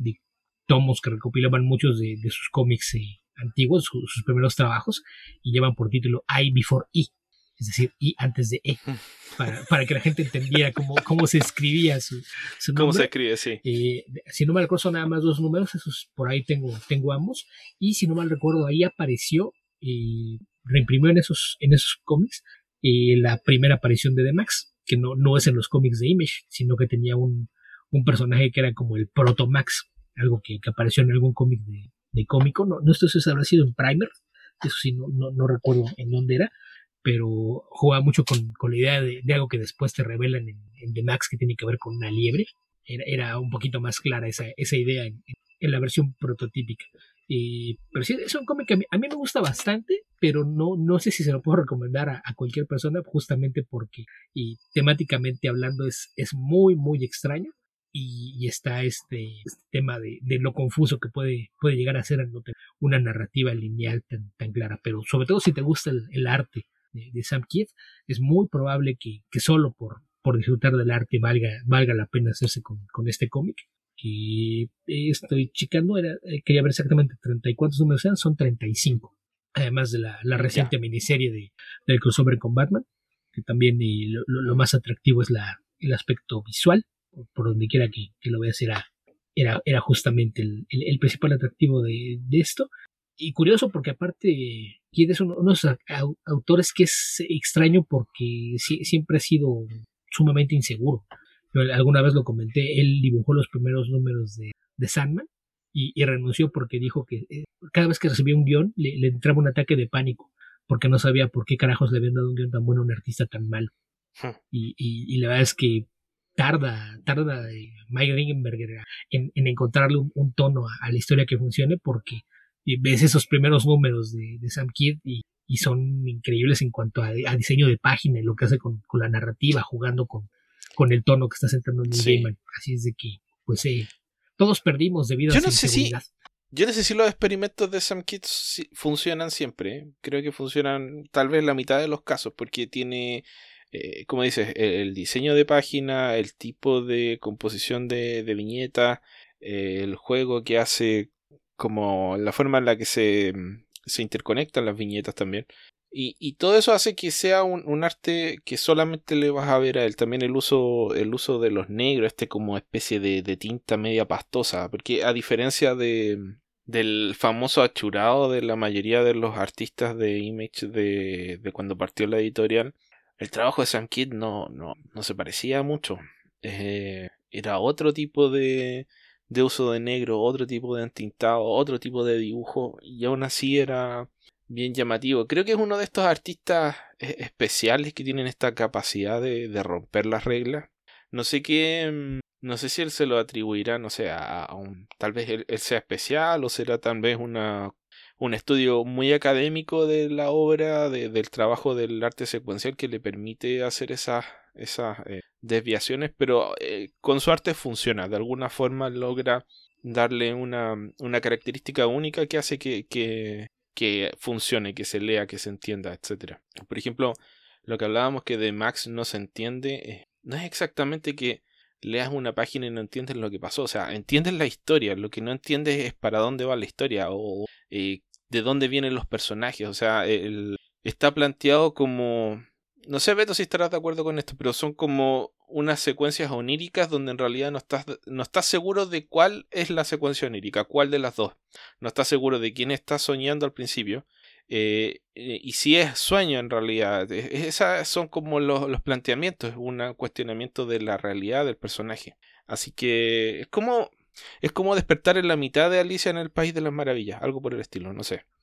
tomos que recopilaban muchos de sus cómics antiguos, sus primeros trabajos, y llevan por título I Before E, es decir, I antes de E, para que la gente entendiera cómo se escribía su nombre. ¿Cómo se escribe? Sí. Si no mal recuerdo, son nada más 2 números, esos por ahí tengo ambos, y si no mal recuerdo, ahí apareció, reimprimió en esos cómics la primera aparición de The Max, que no es en los cómics de Image, sino que tenía un personaje que era como el Proto Max, algo que apareció en algún cómic de cómico, no estoy seguro si habrá sido en Primer, eso sí, no recuerdo en dónde era, pero juega mucho con la idea de algo que después te revelan en The Max que tiene que ver con una liebre. Era un poquito más clara esa idea en la versión prototípica. Pero sí, es un cómic que a mí me gusta bastante, pero no sé si se lo puedo recomendar a cualquier persona, justamente porque temáticamente hablando es muy, muy extraño. Y está este tema de lo confuso que puede llegar a ser al no tener una narrativa lineal tan clara. Pero sobre todo si te gusta el arte de Sam Kidd, es muy probable que solo por disfrutar del arte valga la pena hacerse con este cómic. Que estoy checando, quería ver exactamente 30 y cuántos números sean, son 35. Además de la reciente miniserie del crossover con Batman, que también lo más atractivo es el aspecto visual, por donde quiera que lo veas era justamente el principal atractivo de esto. Y curioso porque aparte Kidd es uno de los autores que es extraño porque siempre ha sido sumamente inseguro. Yo alguna vez lo comenté, él dibujó los primeros números de Sandman y renunció porque dijo que cada vez que recibía un guión le entraba un ataque de pánico porque no sabía por qué carajos le habían dado un guión tan bueno a un artista tan malo. Y la verdad es que tarda Mike Ringenberger en encontrarle un tono a la historia que funcione, porque ves esos primeros números de Sam Kidd y son increíbles en cuanto a diseño de página y lo que hace con la narrativa, jugando con el tono que está sentando Neil Gaiman. Así es de que pues todos perdimos debido a su inseguridad. Yo no sé si los experimentos de Sam Kidd funcionan siempre. Creo que funcionan tal vez la mitad de los casos, porque tiene, como dices, el diseño de página, el tipo de composición de viñeta, el juego que hace, como la forma en la que se interconectan las viñetas también. Y todo eso hace que sea un arte que solamente le vas a ver a él. También el uso de los negros, como especie de tinta media pastosa. Porque a diferencia del famoso achurado de la mayoría de los artistas de Image de cuando partió la editorial, el trabajo de Sam Kidd no se parecía mucho. Era otro tipo de uso de negro, otro tipo de entintado, otro tipo de dibujo, y aún así era bien llamativo. Creo que es uno de estos artistas especiales que tienen esta capacidad de romper las reglas. No sé no sé si él se lo atribuirá, no sé, tal vez él sea especial, o será tal vez un estudio muy académico de la obra, del trabajo del arte secuencial, que le permite hacer esas desviaciones, pero con su arte funciona. De alguna forma logra darle una característica única que hace que funcione, que se lea, que se entienda, etc. Por ejemplo, lo que hablábamos que de Max no se entiende, no es exactamente que leas una página y no entiendes lo que pasó. O sea, entiendes la historia, lo que no entiendes es para dónde va la historia o de dónde vienen los personajes. O sea, está planteado como... No sé, Beto, si estarás de acuerdo con esto, pero son como unas secuencias oníricas donde en realidad no estás seguro de cuál es la secuencia onírica, cuál de las dos. No estás seguro de quién está soñando al principio. Y si es sueño en realidad. Esas son como los planteamientos, es un cuestionamiento de la realidad del personaje. Así que es como despertar en la mitad de Alicia en el País de las Maravillas, algo por el estilo, no sé.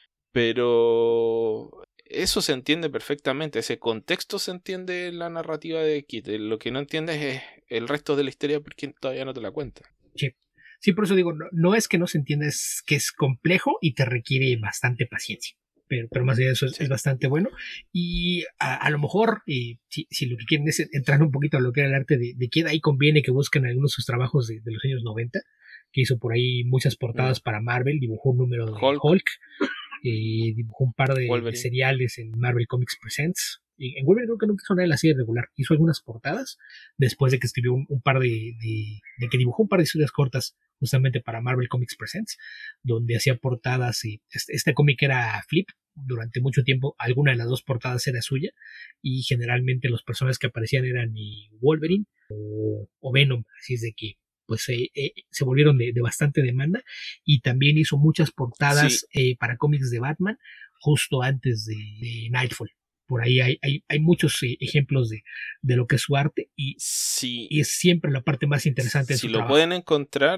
Pero eso se entiende perfectamente, ese contexto se entiende en la narrativa de Kidd. Lo que no entiendes es el resto de la historia porque todavía no te la cuenta. Sí, por eso digo, no es que no se entienda, es que es complejo y te requiere bastante paciencia. Pero más allá de eso es bastante bueno. Y a lo mejor, si lo que quieren es entrar un poquito a lo que era el arte de Kidd, ahí conviene que busquen algunos de sus trabajos de los años 90, que hizo por ahí muchas portadas para Marvel, dibujó un número de Hulk, dibujó un par de seriales en Marvel Comics Presents. Y en Wolverine creo que nunca hizo nada de la serie regular. Hizo algunas portadas después de que escribió un par de que dibujó un par de historias cortas justamente para Marvel Comics Presents, donde hacía portadas. Y este cómic era Flip. Durante mucho tiempo alguna de las dos portadas era suya y generalmente los personajes que aparecían eran Wolverine o Venom. Así es de que pues se volvieron de bastante demanda, y también hizo muchas portadas para cómics de Batman justo antes de Nightfall. Por ahí hay muchos ejemplos de lo que es su arte y es siempre la parte más interesante de su trabajo. Si lo pueden encontrar,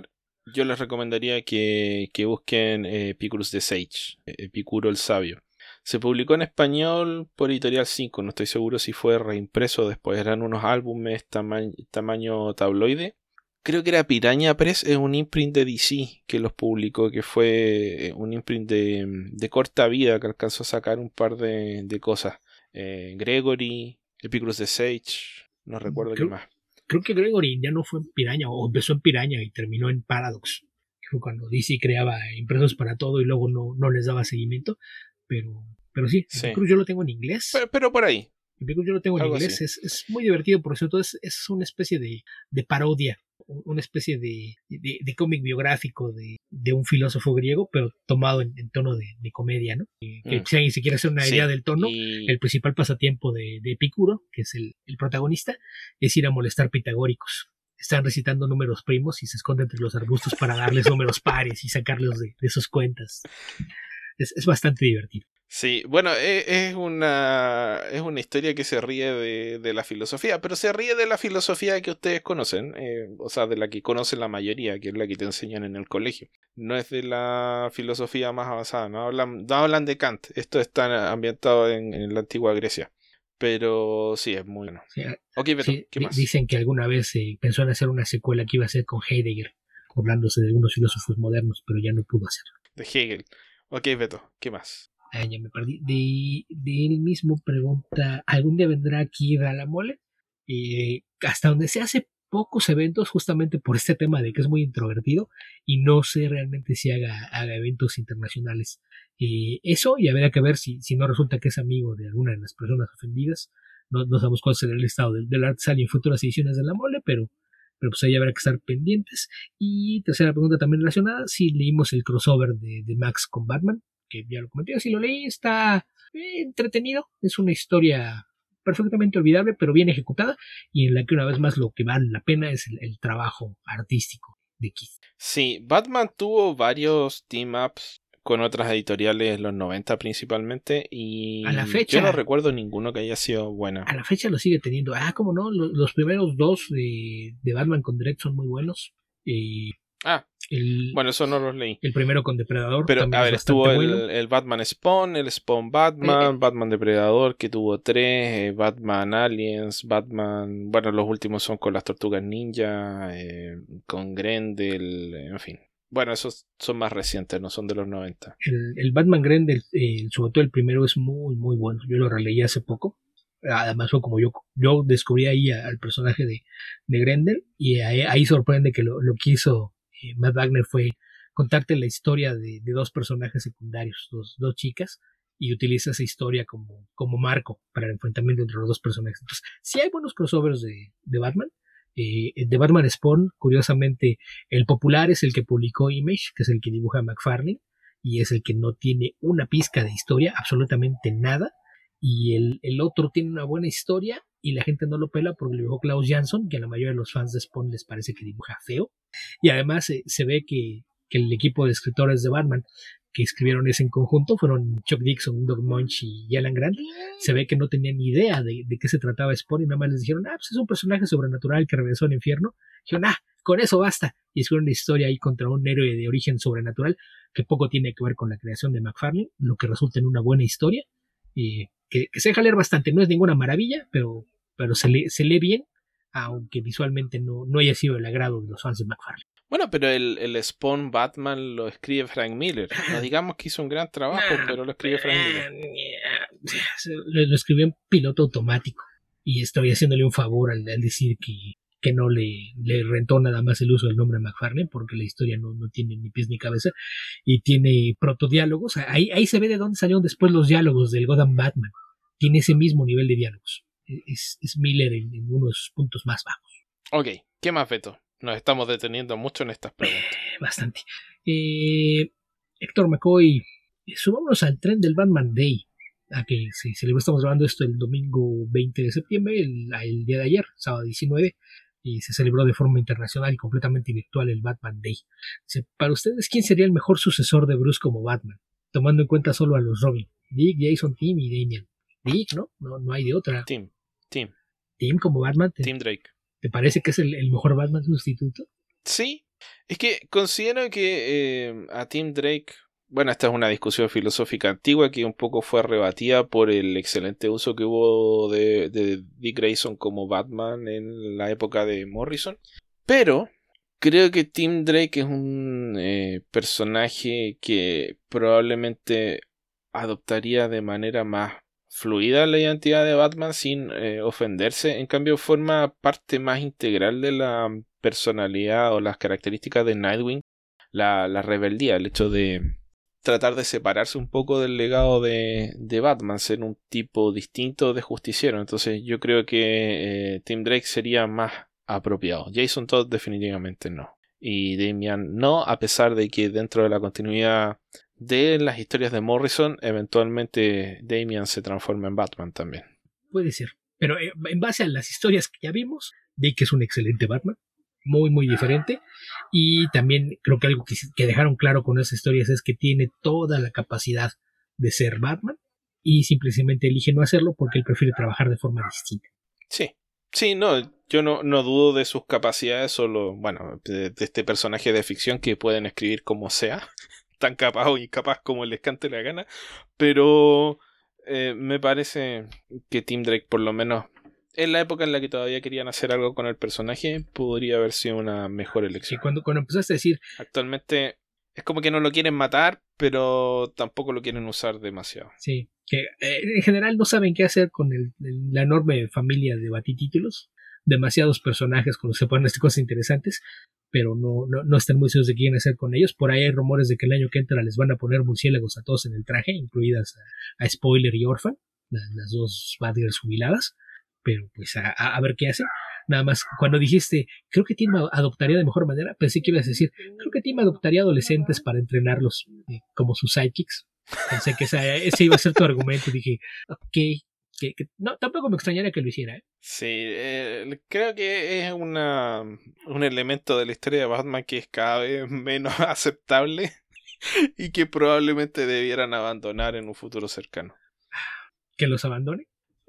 yo les recomendaría que busquen Epicurus the Sage, Epicuro el Sabio. Se publicó en español por Editorial 5, no estoy seguro si fue reimpreso después, eran unos álbumes tamaño tabloide. Creo que era Piraña Press, es un imprint de DC que los publicó, que fue un imprint de corta vida que alcanzó a sacar un par de cosas. Gregory, Epicurus the Sage, no recuerdo qué más. Creo que Gregory ya no fue en Piraña, o empezó en Piraña y terminó en Paradox, que fue cuando DC creaba impresos para todo y luego no les daba seguimiento. Pero sí, Epicurus yo lo tengo en inglés. Pero por ahí. Epicurus yo lo tengo en inglés. Es muy divertido, porque sobre todo es una especie de parodia, una especie de cómic biográfico de un filósofo griego, pero tomado en tono de comedia, ¿no? Que si alguien se quiere hacer una idea del tono, el principal pasatiempo de Epicuro, que es el protagonista, es ir a molestar pitagóricos. Están recitando números primos y se esconden entre los arbustos para darles números pares y sacarlos de sus cuentas. Es bastante divertido. Sí, bueno, es una historia que se ríe de la filosofía, pero se ríe de la filosofía que ustedes conocen, o sea, de la que conocen la mayoría, que es la que te enseñan en el colegio. No es de la filosofía más avanzada, no hablan de Kant. Esto está ambientado en la antigua Grecia. Pero sí, es muy bueno. Sí, ok, Beto, sí, ¿qué más? Dicen que alguna vez pensó en hacer una secuela que iba a ser con Heidegger, burlándose de unos filósofos modernos, pero ya no pudo hacerlo. De Hegel. Ok, Beto, ¿qué más? Ya me perdí. De él mismo pregunta, ¿algún día vendrá aquí a la mole? Hasta donde se hace pocos eventos, justamente por este tema de que es muy introvertido y no sé realmente si haga eventos internacionales. Eso, y habrá que ver si no resulta que es amigo de alguna de las personas ofendidas. No sabemos cuál será el estado del Artsal y en futuras ediciones de la mole, pero pues ahí habrá que estar pendientes. Y tercera pregunta también relacionada, si leímos el crossover de Max con Batman, que ya lo comenté, si lo leí, está entretenido, es una historia perfectamente olvidable, pero bien ejecutada, y en la que una vez más lo que vale la pena es el trabajo artístico de Keith. Sí, Batman tuvo varios team-ups con otras editoriales en los 90 principalmente, y a la fecha, yo no recuerdo ninguno que haya sido buena. A la fecha lo sigue teniendo. Como no, los primeros dos de Batman con Dredd son muy buenos. Bueno, eso no los leí. El primero con Depredador. Pero también a ver, estuvo bueno. el Batman Spawn, el Spawn Batman, Batman Depredador, que tuvo 3, Batman Aliens, Batman. Bueno, los últimos son con las Tortugas Ninja, con Grendel, en fin. Bueno, esos son más recientes, no son de los 90. El Batman Grendel, sobre todo el primero, es muy, muy bueno. Yo lo releí hace poco. Además fue como yo descubrí ahí al personaje de Grendel, y ahí sorprende que lo que hizo Matt Wagner fue contarte la historia de dos personajes secundarios, dos chicas, y utiliza esa historia como marco para el enfrentamiento entre los dos personajes. Entonces, sí hay buenos crossovers de Batman. De Batman Spawn, curiosamente, el popular es el que publicó Image, que es el que dibuja McFarlane, y es el que no tiene una pizca de historia, absolutamente nada. Y el otro tiene una buena historia y la gente no lo pela porque lo dibujó Klaus Jansson, que a la mayoría de los fans de Spawn les parece que dibuja feo. Y además se ve que el equipo de escritores de Batman que escribieron ese en conjunto fueron Chuck Dixon, Doug Moench y Alan Grant. Se ve que no tenían ni idea de qué se trataba Spawn y nada más les dijeron, pues es un personaje sobrenatural que regresó al infierno. Dijeron, con eso basta. Y escribieron una historia ahí contra un héroe de origen sobrenatural que poco tiene que ver con la creación de McFarlane, lo que resulta en una buena historia. Que se deja leer bastante, no es ninguna maravilla, pero se lee bien, aunque visualmente no haya sido el agrado de los fans de McFarlane. Bueno, pero el Spawn Batman lo escribe Frank Miller. No digamos que hizo un gran trabajo, pero lo escribe Frank Miller. Lo escribió en piloto automático, y estoy haciéndole un favor al decir que no le rentó nada más el uso del nombre McFarlane, porque la historia no tiene ni pies ni cabeza, y tiene protodiálogos. Ahí se ve de dónde salieron después los diálogos del Gotham Batman. Tiene ese mismo nivel de diálogos. Es Miller en uno de sus puntos más bajos. Ok, ¿qué más, Beto? Nos estamos deteniendo mucho en estas preguntas. Bastante. Héctor McCoy, subámonos al tren del Batman Day. Que estamos grabando esto el domingo 20 de septiembre, el día de ayer, sábado 19, y se celebró de forma internacional y completamente virtual el Batman Day. Para ustedes, ¿quién sería el mejor sucesor de Bruce como Batman? Tomando en cuenta solo a los Robin, Dick, Jason, Tim y Damian. Dick, ¿no? No hay de otra. Tim como Batman. Tim Drake. ¿Te parece que es el mejor Batman sustituto? Sí, Es que considero que a Tim Drake, bueno, esta es una discusión filosófica antigua que un poco fue rebatida por el excelente uso que hubo de Dick Grayson como Batman en la época de Morrison, pero creo que Tim Drake es un personaje que probablemente adoptaría de manera más fluida la identidad de Batman sin ofenderse. En cambio, forma parte más integral de la personalidad o las características de Nightwing, la rebeldía, el hecho de tratar de separarse un poco del legado de Batman, ser un tipo distinto de justiciero. Entonces yo creo que Tim Drake sería más apropiado. Jason Todd definitivamente no. Y Damian no, a pesar de que dentro de la continuidad de las historias de Morrison, eventualmente Damian se transforma en Batman también. Puede ser. Pero en base a las historias que ya vimos, Dick es un excelente Batman. Muy, muy diferente. Y también creo que algo que dejaron claro con esas historias es que tiene toda la capacidad de ser Batman y simplemente elige no hacerlo porque él prefiere trabajar de forma distinta. Sí. Sí, no, yo no dudo de sus capacidades, solo, bueno, de este personaje de ficción que pueden escribir como sea, tan capaz o incapaz como les cante la gana, pero me parece que Tim Drake, por lo menos en la época en la que todavía querían hacer algo con el personaje, podría haber sido una mejor elección. Y cuando empezaste a decir... Actualmente es como que no lo quieren matar, pero tampoco lo quieren usar demasiado. Sí, que en general no saben qué hacer con la enorme familia de batitítulos. Demasiados personajes con los que pueden hacer cosas interesantes, pero no están muy seguros de qué quieren hacer con ellos. Por ahí hay rumores de que el año que entra les van a poner murciélagos a todos en el traje, incluidas a Spoiler y Orphan, las dos Batgirls jubiladas. Pero pues a ver qué hacen. Nada más, cuando dijiste, creo que Tim adoptaría de mejor manera, pensé que ibas a decir, creo que Tim adoptaría adolescentes para entrenarlos como sus sidekicks. Pensé que ese iba a ser tu argumento. Dije, ok, no, tampoco me extrañaría que lo hiciera. Sí, creo que es un elemento de la historia de Batman que es cada vez menos aceptable y que probablemente debieran abandonar en un futuro cercano. ¿Que los abandone?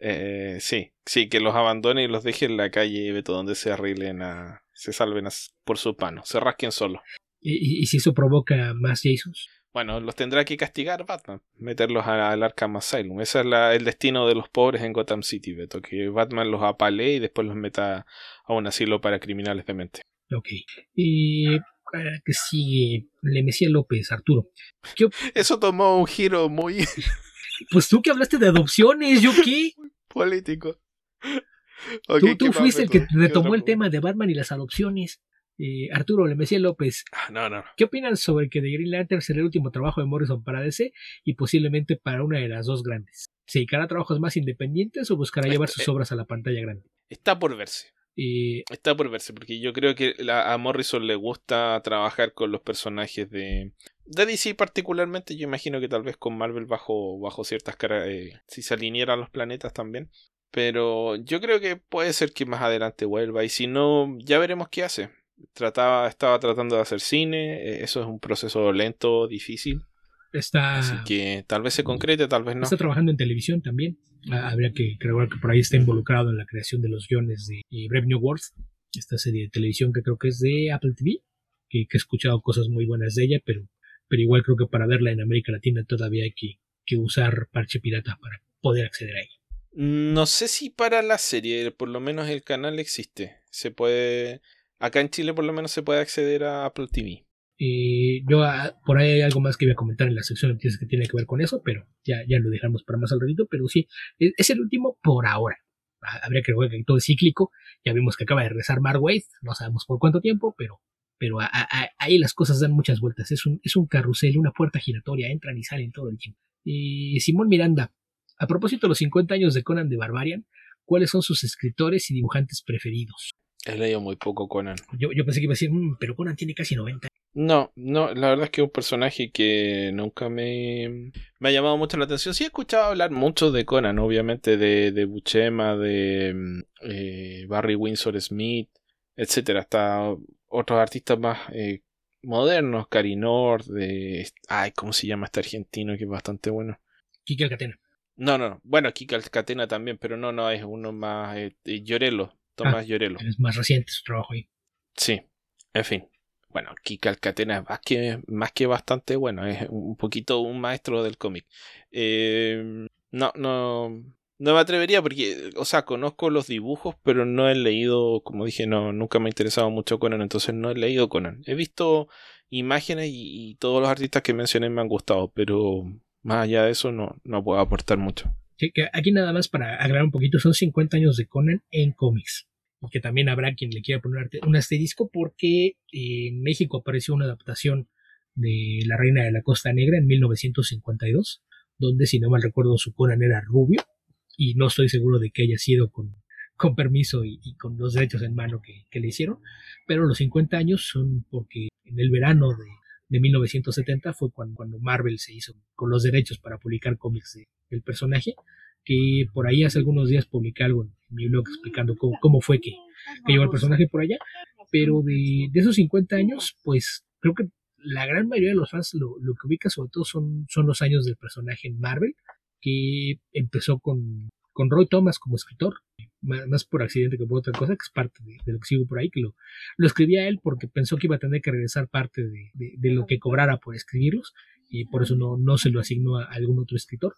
Sí, que los abandone y los deje en la calle, Beto, donde se arreglen, se salven por sus manos, se rasquen solos. ¿Y si eso provoca más Jasons? Bueno, los tendrá que castigar Batman, meterlos al Arkham Asylum. Ese es el destino de los pobres en Gotham City, Beto, que Batman los apalee y después los meta a un asilo para criminales de mente. Ok. Y que sigue Le Mesía López, Arturo. Eso tomó un giro muy... Pues tú que hablaste de adopciones, ¿yo qué? político. Okay, tú fuiste el que retomó el tema de Batman y las adopciones. Arturo Le Mesía López. No. ¿Qué opinan sobre que The Green Lantern será el último trabajo de Morrison para DC y posiblemente para una de las dos grandes? ¿Se dedicará a trabajos más independientes o buscará llevar sus obras a la pantalla grande? Está por verse. Está por verse, porque yo creo que a Morrison le gusta trabajar con los personajes de DC particularmente. Yo imagino que tal vez con Marvel bajo ciertas caras, si se alinearan los planetas también. Pero yo creo que puede ser que más adelante vuelva, y si no, ya veremos qué hace. Estaba tratando de hacer cine, eso es un proceso lento, difícil. Así que tal vez se concrete, tal vez no. Está trabajando en televisión también. Habría que creer que por ahí está involucrado en la creación de los guiones de Brave New World, esta serie de televisión que creo que es de Apple TV, que he escuchado cosas muy buenas de ella, pero igual creo que para verla en América Latina todavía hay que usar parche pirata para poder acceder a ella. No sé si para la serie, por lo menos el canal existe. Se puede... Acá en Chile por lo menos se puede acceder a Apple TV. Por ahí hay algo más que iba a comentar en la sección de noticias que tiene que ver con eso, pero ya lo dejamos para más al ratito. Pero sí, es el último por ahora. Habría que recordar que todo es cíclico. Ya vimos que acaba de regresar Mark Waid, no sabemos por cuánto tiempo, pero ahí las cosas dan muchas vueltas. Es un carrusel, una puerta giratoria, entran y salen todo el tiempo. Simón Miranda, a propósito de los 50 años de Conan the Barbarian, ¿cuáles son sus escritores y dibujantes preferidos? He leído muy poco Conan. Yo pensé que iba a decir, pero Conan tiene casi 90. No, la verdad es que es un personaje que nunca me ha llamado mucho la atención. Sí he escuchado hablar mucho de Conan, obviamente, de Buscema, de Barry Windsor Smith, etcétera, hasta otros artistas más modernos, Carinor, ¿cómo se llama este argentino que es bastante bueno? Quique Alcatena. No, bueno, Quique Alcatena también, pero no, es uno más Llorelo, Tomás Llorelo. Es más reciente su trabajo ahí. Sí, en fin. Bueno, Kika Alcatena es más que bastante bueno, es un poquito un maestro del cómic. No, no, no me atrevería porque, o sea, conozco los dibujos, pero no he leído, como dije, no, nunca me ha interesado mucho Conan, entonces no he leído Conan. He visto imágenes y todos los artistas que mencioné me han gustado, pero más allá de eso no puedo aportar mucho. Sí, que aquí nada más para aclarar un poquito, son 50 años de Conan en cómics. Y que también habrá quien le quiera poner un asterisco porque en México apareció una adaptación de La Reina de la Costa Negra en 1952, donde si no mal recuerdo su Conan era rubio, y no estoy seguro de que haya sido con permiso y con los derechos en mano que le hicieron, pero los 50 años son porque en el verano de 1970 fue cuando Marvel se hizo con los derechos para publicar cómics del personaje, que por ahí hace algunos días publiqué algo en mi blog explicando cómo fue que llegó el personaje por allá, pero de esos 50 años, pues creo que la gran mayoría de los fans lo que ubica sobre todo son los años del personaje en Marvel, que empezó con Roy Thomas como escritor, más por accidente que por otra cosa, que es parte de lo que sigo por ahí, que lo escribía él porque pensó que iba a tener que regresar parte de lo que cobrara por escribirlos, y por eso no se lo asignó a algún otro escritor.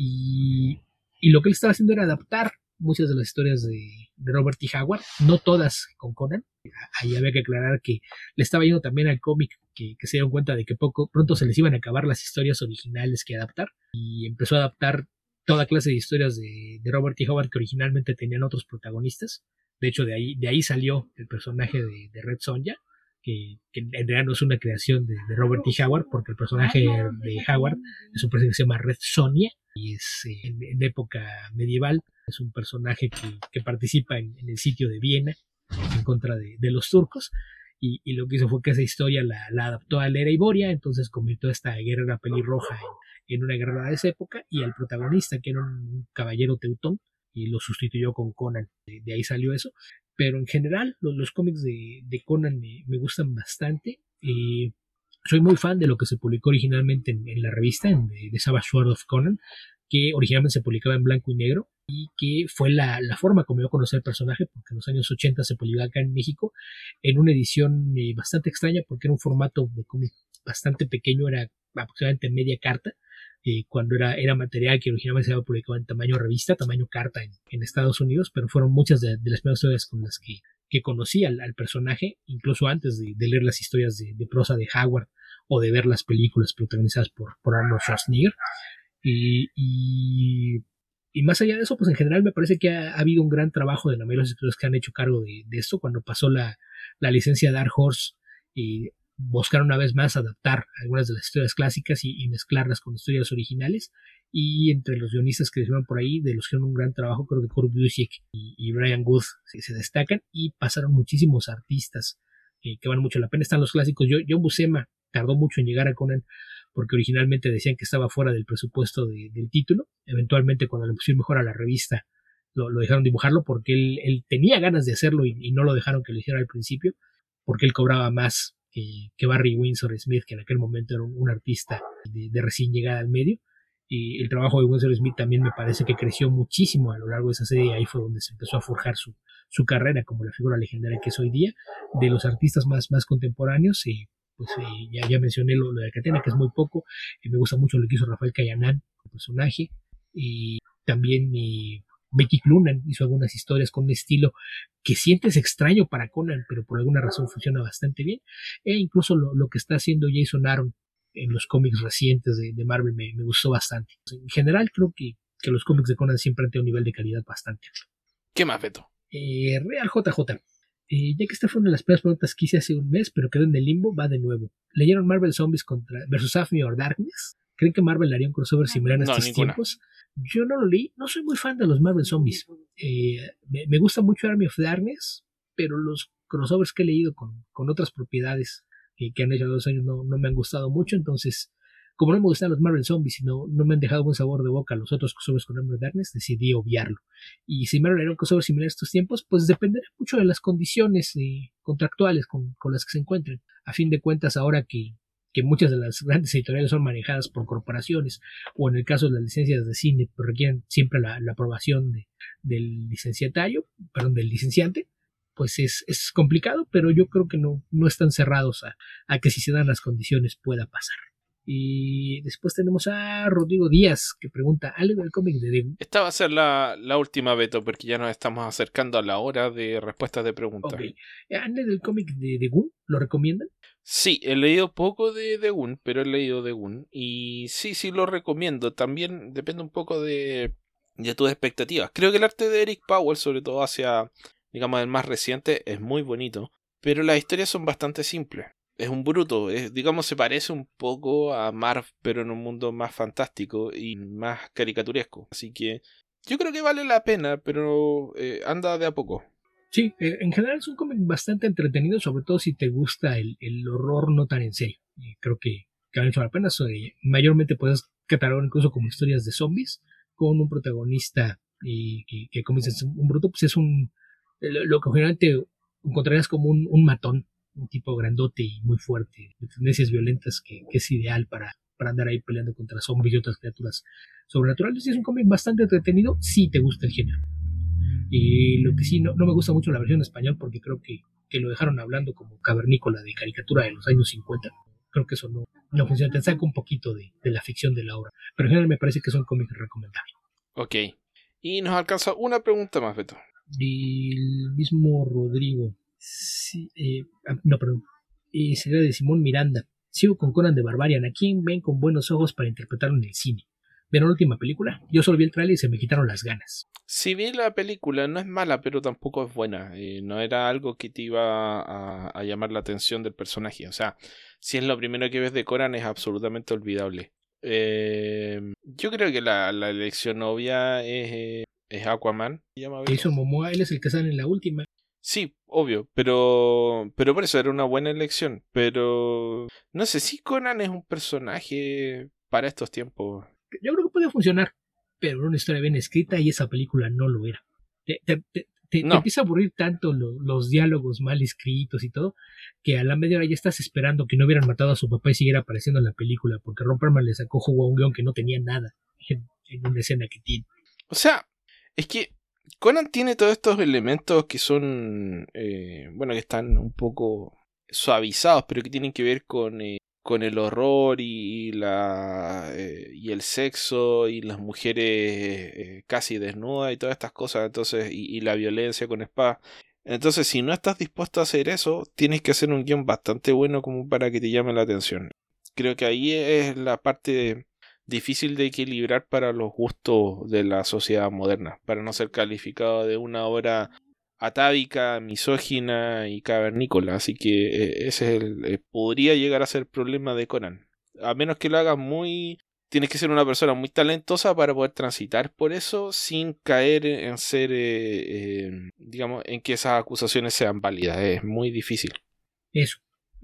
Y lo que él estaba haciendo era adaptar muchas de las historias de Robert T. Howard, no todas con Conan. Ahí había que aclarar que le estaba yendo también al cómic, que se dieron cuenta de que pronto se les iban a acabar las historias originales que adaptar, y empezó a adaptar toda clase de historias de Robert T. Howard que originalmente tenían otros protagonistas. De hecho, de ahí salió el personaje de Red Sonja, que en realidad no es una creación de Robert T. Howard, porque el personaje de Howard es un personaje que se llama Red Sonja, y es en época medieval. Es un personaje que participa en el sitio de Viena en contra de los turcos, y lo que hizo fue que esa historia la adaptó a la era Iboria, entonces convirtió a esta guerrera pelirroja en una guerrera de esa época, y al protagonista, que era un caballero teutón, y lo sustituyó con Conan. De ahí salió eso. Pero en general, los cómics de Conan me gustan bastante. Soy muy fan de lo que se publicó originalmente en la revista, de Savage Sword of Conan, que originalmente se publicaba en blanco y negro, y que fue la forma como yo conocí al personaje, porque en los años 80 se publicaba acá en México en una edición bastante extraña, porque era un formato de cómic bastante pequeño, era aproximadamente media carta, cuando era material que originalmente se había publicado en tamaño revista, tamaño carta en Estados Unidos, pero fueron muchas de las primeras historias con las que conocí al personaje, incluso antes de leer las historias de prosa de Howard o de ver las películas protagonizadas por Arnold Schwarzenegger. Y más allá de eso, pues en general me parece que ha habido un gran trabajo de la mayoría de los escritores que han hecho cargo de esto. Cuando pasó la licencia Dark Horse, buscaron una vez más adaptar algunas de las historias clásicas y mezclarlas con historias originales, y entre los guionistas que decían por ahí, de los que hicieron un gran trabajo, creo que Kurt Busiek y Brian Wood se destacan, y pasaron muchísimos artistas que valen mucho la pena. Están los clásicos. John Buscema tardó mucho en llegar a Conan porque originalmente decían que estaba fuera del presupuesto del título. Eventualmente, cuando le pusieron mejor a la revista, lo dejaron dibujarlo porque él tenía ganas de hacerlo, y no lo dejaron que lo hiciera al principio, porque él cobraba más que Barry Windsor Smith, que en aquel momento era un artista de recién llegada al medio. Y el trabajo de Windsor Smith también me parece que creció muchísimo a lo largo de esa serie, y ahí fue donde se empezó a forjar su carrera como la figura legendaria que es hoy día. De los artistas más contemporáneos, pues ya mencioné lo de Alcatena, que es muy poco. Me gusta mucho lo que hizo Rafael Cayanán como personaje, y también Becky Cloonan hizo algunas historias con un estilo que sientes extraño para Conan, pero por alguna razón funciona bastante bien. Incluso lo que está haciendo Jason Aaron en los cómics recientes de Marvel me gustó bastante. En general, creo que los cómics de Conan siempre han tenido un nivel de calidad bastante alto. ¿Qué más, Beto? Real JJ. Ya que esta fue una de las primeras preguntas que hice hace un mes, pero quedó en el limbo, va de nuevo. ¿Leyeron Marvel Zombies versus After or Darkness? ¿Creen que Marvel haría un crossover similar en estos tiempos? Yo no lo leí, no soy muy fan de los Marvel Zombies. Me gusta mucho Army of Darkness, pero los crossovers que he leído con otras propiedades que han hecho 2 años no me han gustado mucho. Entonces, como no me gustan los Marvel Zombies y no me han dejado buen sabor de boca los otros crossovers con Army of Darkness, decidí obviarlo. Y si Marvel haría un crossover similar en estos tiempos, pues dependerá mucho de las condiciones contractuales con las que se encuentren. A fin de cuentas, ahora que muchas de las grandes editoriales son manejadas por corporaciones, o en el caso de las licencias de cine, pues requieren siempre la aprobación del licenciante, pues es complicado, pero yo creo que no están cerrados a que si se dan las condiciones pueda pasar. Y después tenemos a Rodrigo Díaz, que pregunta, ¿Ale del cómic de Dune? Esta va a ser la última, Beto, porque ya nos estamos acercando a la hora de respuestas de preguntas. Ok. ¿Ale del cómic de Dune? ¿Lo recomiendan? Sí, he leído poco de Dune, pero he leído Dune. Y sí lo recomiendo. También depende un poco de tus expectativas. Creo que el arte de Eric Powell, sobre todo hacia, digamos, el más reciente, es muy bonito. Pero las historias son bastante simples. Es un bruto, digamos, se parece un poco a Marv, pero en un mundo más fantástico y más caricaturesco. Así que yo creo que vale la pena, pero anda de a poco. Sí, en general es un cómic bastante entretenido, sobre todo si te gusta el horror no tan en serio. Creo que vale la pena. Mayormente puedes catalogar incluso como historias de zombies, con un protagonista que como dices, un bruto, pues es lo que generalmente encontrarías como un matón, un tipo grandote y muy fuerte, de tendencias violentas, que es ideal para andar ahí peleando contra zombies y otras criaturas sobrenaturales. Y es un cómic bastante entretenido si te gusta el género. Y lo que sí, no me gusta mucho la versión en español, porque creo que lo dejaron hablando como cavernícola de caricatura de los años 50. Creo que eso no funciona, te saca un poquito de la ficción de la obra. Pero en general me parece que son cómics recomendables. Ok. Y nos alcanza una pregunta más, Beto. El mismo Rodrigo. Sí, no, perdón. Sería de Simón Miranda. Sigo con Conan de Barbarian. ¿A quién ven con buenos ojos para interpretarlo en el cine? ¿Vieron la última película? Yo solo vi el tráiler y se me quitaron las ganas. Si vi la película, no es mala, pero tampoco es buena. No era algo que te iba a llamar la atención del personaje. O sea, si es lo primero que ves de Conan, es absolutamente olvidable. Yo creo que la elección obvia es Aquaman. Jason Momoa, él es el que sale en la última. Sí, obvio, pero por eso era una buena elección. Pero no sé si Conan es un personaje para estos tiempos. Yo creo que puede funcionar, pero una historia bien escrita, y esa película no lo era. Te empieza a aburrir tanto los diálogos mal escritos y todo, que a la media hora ya estás esperando que no hubieran matado a su papá y siguiera apareciendo en la película, porque Ron Perlman le sacó jugo a un guión que no tenía nada en una escena que tiene. O sea, es que Conan tiene todos estos elementos que son, bueno, que están un poco suavizados, pero que tienen que ver con el horror y el sexo y las mujeres casi desnudas y todas estas cosas, entonces, y la violencia con espadas. Entonces, si no estás dispuesto a hacer eso, tienes que hacer un guión bastante bueno como para que te llame la atención. Creo que ahí es la parte difícil de equilibrar para los gustos de la sociedad moderna, para no ser calificado de una obra atávica, misógina y cavernícola. Así que ese es podría llegar a ser el problema de Conan. A menos que lo hagas tienes que ser una persona muy talentosa para poder transitar por eso sin caer en ser, digamos, en que esas acusaciones sean válidas. Es muy difícil. Eso.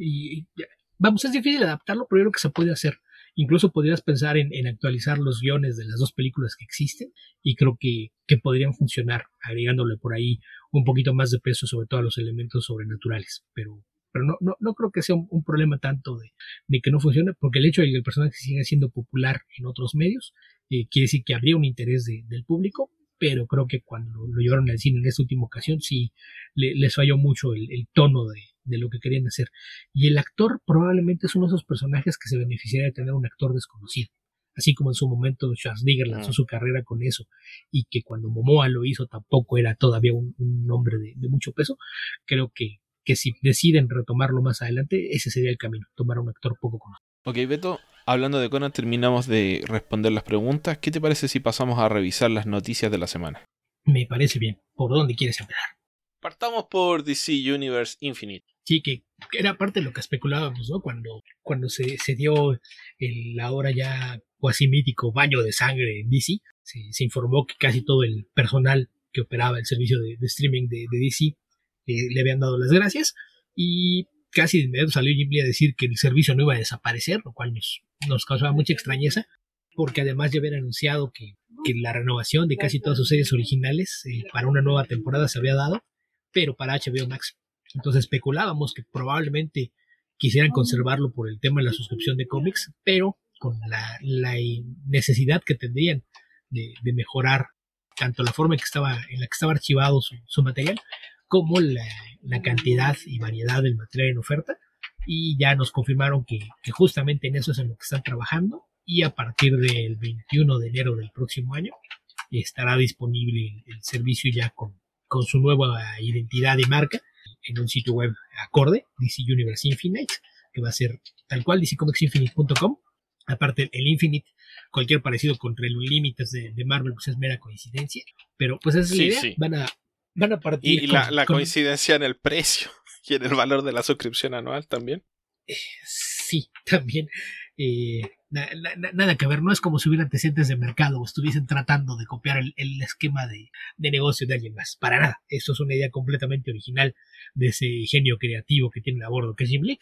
Vamos, es difícil adaptarlo, pero yo creo que se puede hacer. Incluso podrías pensar en actualizar los guiones de las dos películas que existen, y creo que podrían funcionar, agregándole por ahí un poquito más de peso, sobre todo a los elementos sobrenaturales. Pero no creo que sea un problema tanto de que no funcione, porque el hecho de que el personaje siga siendo popular en otros medios quiere decir que habría un interés del público, pero creo que cuando lo llevaron al cine en esta última ocasión sí les falló mucho el tono de lo que querían hacer. Y el actor probablemente es uno de esos personajes que se beneficiaría de tener un actor desconocido. Así como en su momento Schwarzenegger lanzó su carrera con eso, y que cuando Momoa lo hizo tampoco era todavía un hombre de mucho peso. Creo que si deciden retomarlo más adelante, ese sería el camino, tomar a un actor poco conocido. Ok, Beto, hablando de Conan, terminamos de responder las preguntas. ¿Qué te parece si pasamos a revisar las noticias de la semana? Me parece bien. ¿Por dónde quieres empezar? Partamos por DC Universe Infinite. Sí, que era parte de lo que especulábamos, ¿no? Cuando se dio el ahora ya cuasi mítico baño de sangre en DC, se informó que casi todo el personal que operaba el servicio de streaming de DC le habían dado las gracias, y casi de inmediato salió Jim Lee a decir que el servicio no iba a desaparecer, lo cual nos causaba mucha extrañeza, porque además ya habían anunciado que la renovación de casi todas sus series originales para una nueva temporada se había dado, pero para HBO Max. Entonces especulábamos que probablemente quisieran conservarlo por el tema de la suscripción de cómics, pero con la necesidad que tendrían de mejorar tanto la forma en la que estaba archivado su material, como la cantidad y variedad del material en oferta, y ya nos confirmaron que justamente en eso es en lo que están trabajando, y a partir del 21 de enero del próximo año estará disponible el servicio ya con su nueva identidad de marca en un sitio web acorde, DC Universe Infinite, que va a ser tal cual dccomicsinfinite.com. Aparte, el Infinite, cualquier parecido contra el Unlimited de Marvel, pues es mera coincidencia, pero pues esa es la idea. Sí. Van a partir y la coincidencia en el precio y en el valor de la suscripción anual también. Sí, también. Nada que ver, no es como si hubiera antecedentes de mercado o estuviesen tratando de copiar el esquema de negocio de alguien más. Para nada, esto es una idea completamente original de ese genio creativo que tienen a bordo, que es Jim Lee.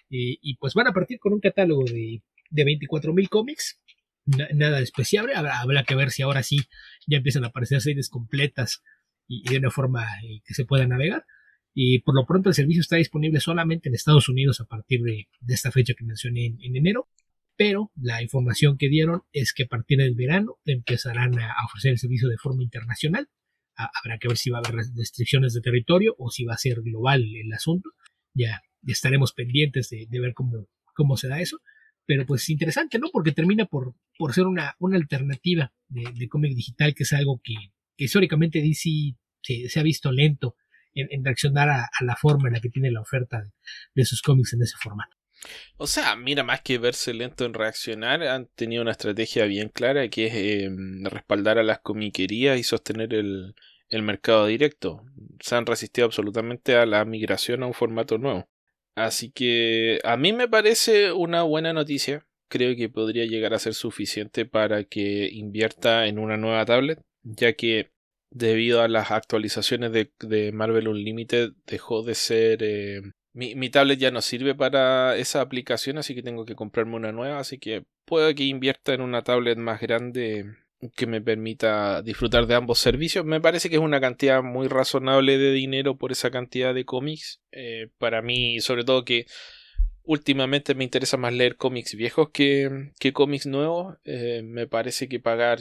Y pues van a partir con un catálogo de 24,000 cómics. Nada despreciable. Habrá que ver si ahora sí ya empiezan a aparecer series completas y de una forma que se pueda navegar. Y por lo pronto el servicio está disponible solamente en Estados Unidos a partir de esta fecha que mencioné en enero, pero la información que dieron es que a partir del verano empezarán a ofrecer el servicio de forma internacional. Habrá que ver si va a haber restricciones de territorio o si va a ser global el asunto. Ya estaremos pendientes de ver cómo se da eso, pero pues interesante, ¿no? Porque termina por ser una alternativa de cómic digital, que es algo que históricamente DC se ha visto lento en reaccionar a la forma en la que tiene la oferta de sus cómics en ese formato. O sea, mira, más que verse lento en reaccionar, han tenido una estrategia bien clara, que es respaldar a las comiquerías y sostener el mercado directo. Se han resistido absolutamente a la migración a un formato nuevo. Así que a mí me parece una buena noticia. Creo que podría llegar a ser suficiente para que invierta en una nueva tablet, ya que debido a las actualizaciones de Marvel Unlimited dejó de ser... Mi tablet ya no sirve para esa aplicación, así que tengo que comprarme una nueva, así que puedo que invierta en una tablet más grande que me permita disfrutar de ambos servicios. Me parece que es una cantidad muy razonable de dinero por esa cantidad de cómics. Para mí, sobre todo que últimamente me interesa más leer cómics viejos que cómics nuevos. Me parece que pagar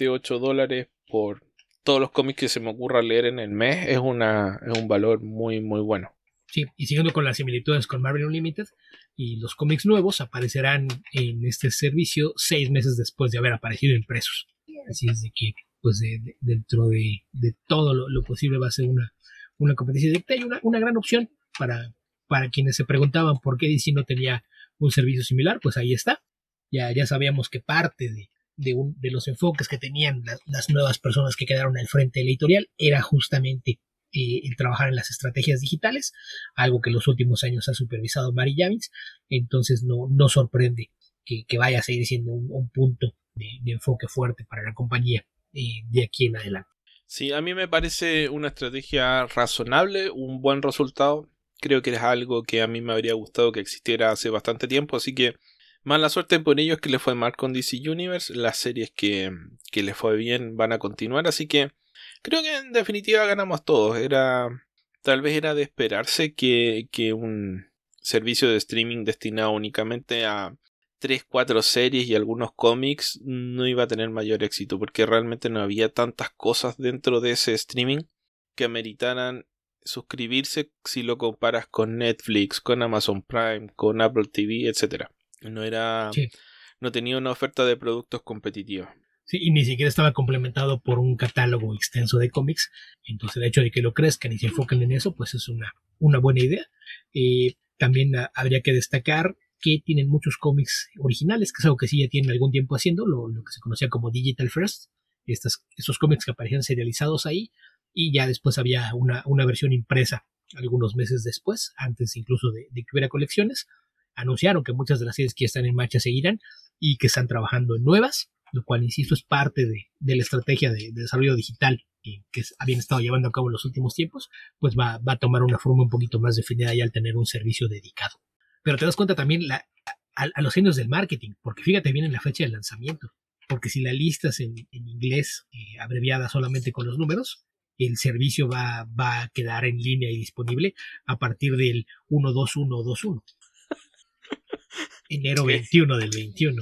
$7-8 por todos los cómics que se me ocurra leer en el mes es un valor muy muy bueno. Sí, y siguiendo con las similitudes con Marvel Unlimited, y los cómics nuevos aparecerán en este servicio 6 meses después de haber aparecido impresos. Así es de que, pues, dentro de todo lo posible va a ser una competencia directa y una gran opción para quienes se preguntaban por qué DC no tenía un servicio similar. Pues ahí está. Ya sabíamos que parte de los enfoques que tenían las nuevas personas que quedaron al frente de la editorial era justamente el trabajar en las estrategias digitales, algo que en los últimos años ha supervisado Mary Javins. Entonces no sorprende que vaya a seguir siendo un punto de enfoque fuerte para la compañía de aquí en adelante. Sí, a mí me parece una estrategia razonable, un buen resultado. Creo que es algo que a mí me habría gustado que existiera hace bastante tiempo, así que mala suerte por ellos que les fue mal con DC Universe. Las series que les fue bien van a continuar, así que creo que en definitiva ganamos todos. Tal vez era de esperarse que un servicio de streaming destinado únicamente a 3-4 series y algunos cómics no iba a tener mayor éxito, porque realmente no había tantas cosas dentro de ese streaming que ameritaran suscribirse si lo comparas con Netflix, con Amazon Prime, con Apple TV, etc. No tenía una oferta de productos competitiva. Sí, y ni siquiera estaba complementado por un catálogo extenso de cómics. Entonces el hecho de que lo crezcan y se enfoquen en eso, pues es una buena idea. También habría que destacar que tienen muchos cómics originales, que es algo que sí ya tienen algún tiempo haciendo, lo que se conocía como Digital First. Esos cómics que aparecían serializados ahí, y ya después había una versión impresa algunos meses después, antes incluso de que hubiera colecciones. Anunciaron que muchas de las series que ya están en marcha seguirán y que están trabajando en nuevas, lo cual, insisto, es parte de la estrategia de desarrollo digital que habían estado llevando a cabo en los últimos tiempos. Pues va a tomar una forma un poquito más definida ya al tener un servicio dedicado. Pero te das cuenta también a los genios del marketing, porque fíjate bien en la fecha de lanzamiento, porque si la listas en inglés, abreviada solamente con los números, el servicio va a quedar en línea y disponible a partir del 1/21/21. Enero 21 del 21.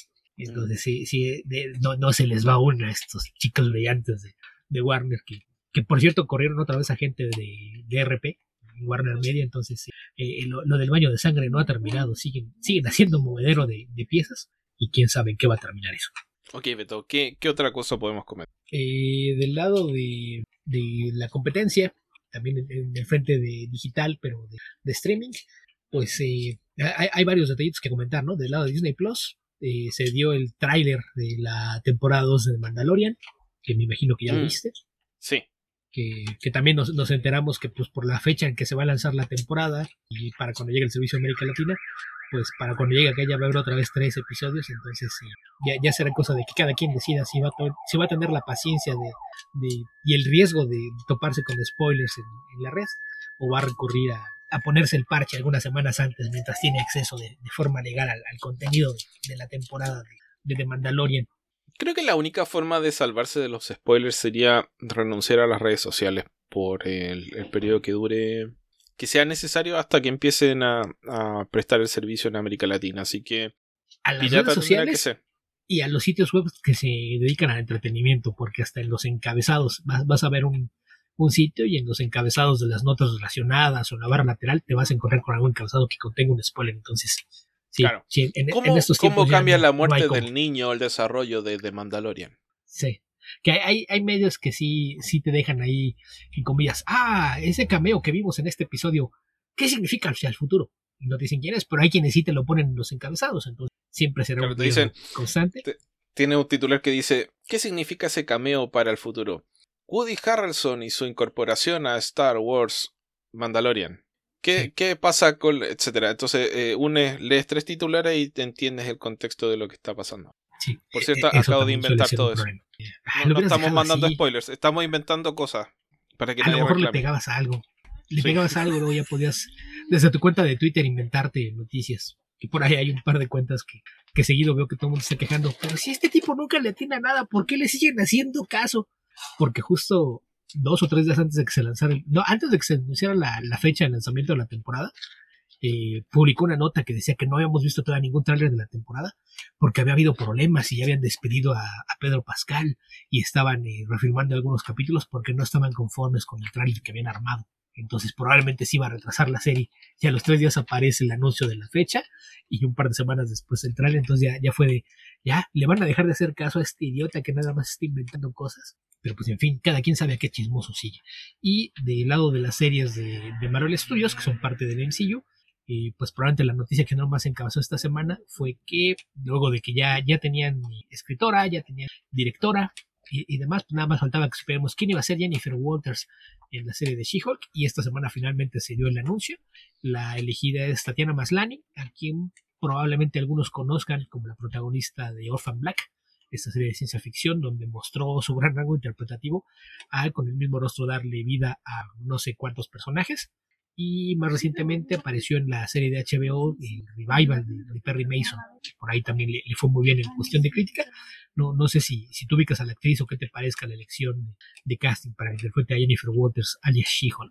Entonces no se les va una a estos chicos brillantes de Warner que que por cierto corrieron otra vez a gente de RP, Warner Media, entonces lo del baño de sangre no ha terminado, siguen haciendo un movedero de piezas y quién sabe en qué va a terminar eso. Ok, Beto, ¿qué otra cosa podemos comentar? Del lado de la competencia, también en el frente de digital, pero de streaming, pues hay varios detallitos que comentar, ¿no? Del lado de Disney Plus, se dio el tráiler de la temporada 2 de Mandalorian, que me imagino que ya lo viste. Sí. Que también nos enteramos que pues por la fecha en que se va a lanzar la temporada y para cuando llegue el servicio a América Latina, pues para cuando llegue acá ya va a haber otra vez 3 episodios, entonces ya será cosa de que cada quien decida si va a tener la paciencia y el riesgo de toparse con spoilers en la red, o va a recurrir a ponerse el parche algunas semanas antes mientras tiene acceso de forma legal al contenido de la temporada de The Mandalorian. Creo que la única forma de salvarse de los spoilers sería renunciar a las redes sociales por el periodo que dure, que sea necesario hasta que empiecen a prestar el servicio en América Latina. Así que a las redes sociales y a los sitios web que se dedican al entretenimiento, porque hasta en los encabezados vas a ver un sitio y en los encabezados de las notas relacionadas o en la barra lateral te vas a encontrar con algún encabezado que contenga un spoiler. Entonces, sí, claro. Sí, ¿Cómo cambia la muerte del niño o el desarrollo de Mandalorian? Sí, que hay medios que sí te dejan ahí en comillas, ese cameo que vimos en este episodio, ¿qué significa hacia el futuro? Y no te dicen quién es, pero hay quienes sí te lo ponen en los encabezados, entonces siempre será un dicen, constante. Tiene un titular que dice, ¿qué significa ese cameo para el futuro? Woody Harrelson y su incorporación a Star Wars Mandalorian. ¿Qué pasa con...? Etcétera. Entonces, lees 3 titulares y te entiendes el contexto de lo que está pasando. Sí, por cierto, acabo de inventar todo eso. No estamos mandando spoilers, estamos inventando cosas para que a lo mejor reclame. Le pegabas algo, luego ya podías desde tu cuenta de Twitter inventarte noticias. Que por ahí hay un par de cuentas que seguido veo que todo el mundo está quejando. Pero si este tipo nunca le atiende a nada, ¿por qué le siguen haciendo caso? Porque justo 2 o 3 días antes de que se lanzara, antes de que se anunciara la fecha de lanzamiento de la temporada, publicó una nota que decía que no habíamos visto todavía ningún tráiler de la temporada porque había habido problemas y ya habían despedido a Pedro Pascal y estaban refilmando algunos capítulos porque no estaban conformes con el tráiler que habían armado. Entonces probablemente se iba a retrasar la serie y a los 3 días aparece el anuncio de la fecha y un par de semanas después el tráiler. Entonces ya fue ya le van a dejar de hacer caso a este idiota que nada más está inventando cosas. Pero pues en fin, cada quien sabe a qué chismoso sigue. Y del lado de las series de Marvel Studios, que son parte del MCU, pues probablemente la noticia que no más encabezó esta semana fue que luego de que ya tenían escritora, ya tenían directora y demás, pues nada más faltaba que supiéramos quién iba a ser Jennifer Walters en la serie de She-Hulk, y esta semana finalmente se dio el anuncio. La elegida es Tatiana Maslany, a quien probablemente algunos conozcan como la protagonista de Orphan Black, esta serie de ciencia ficción donde mostró su gran rango interpretativo al con el mismo rostro darle vida a no sé cuántos personajes. Y más recientemente apareció en la serie de HBO el revival de Perry Mason. Por ahí también le fue muy bien en cuestión de crítica. No sé si tú ubicas a la actriz o qué te parezca la elección de casting para que interprete a Jennifer Walters alias She-Hulk.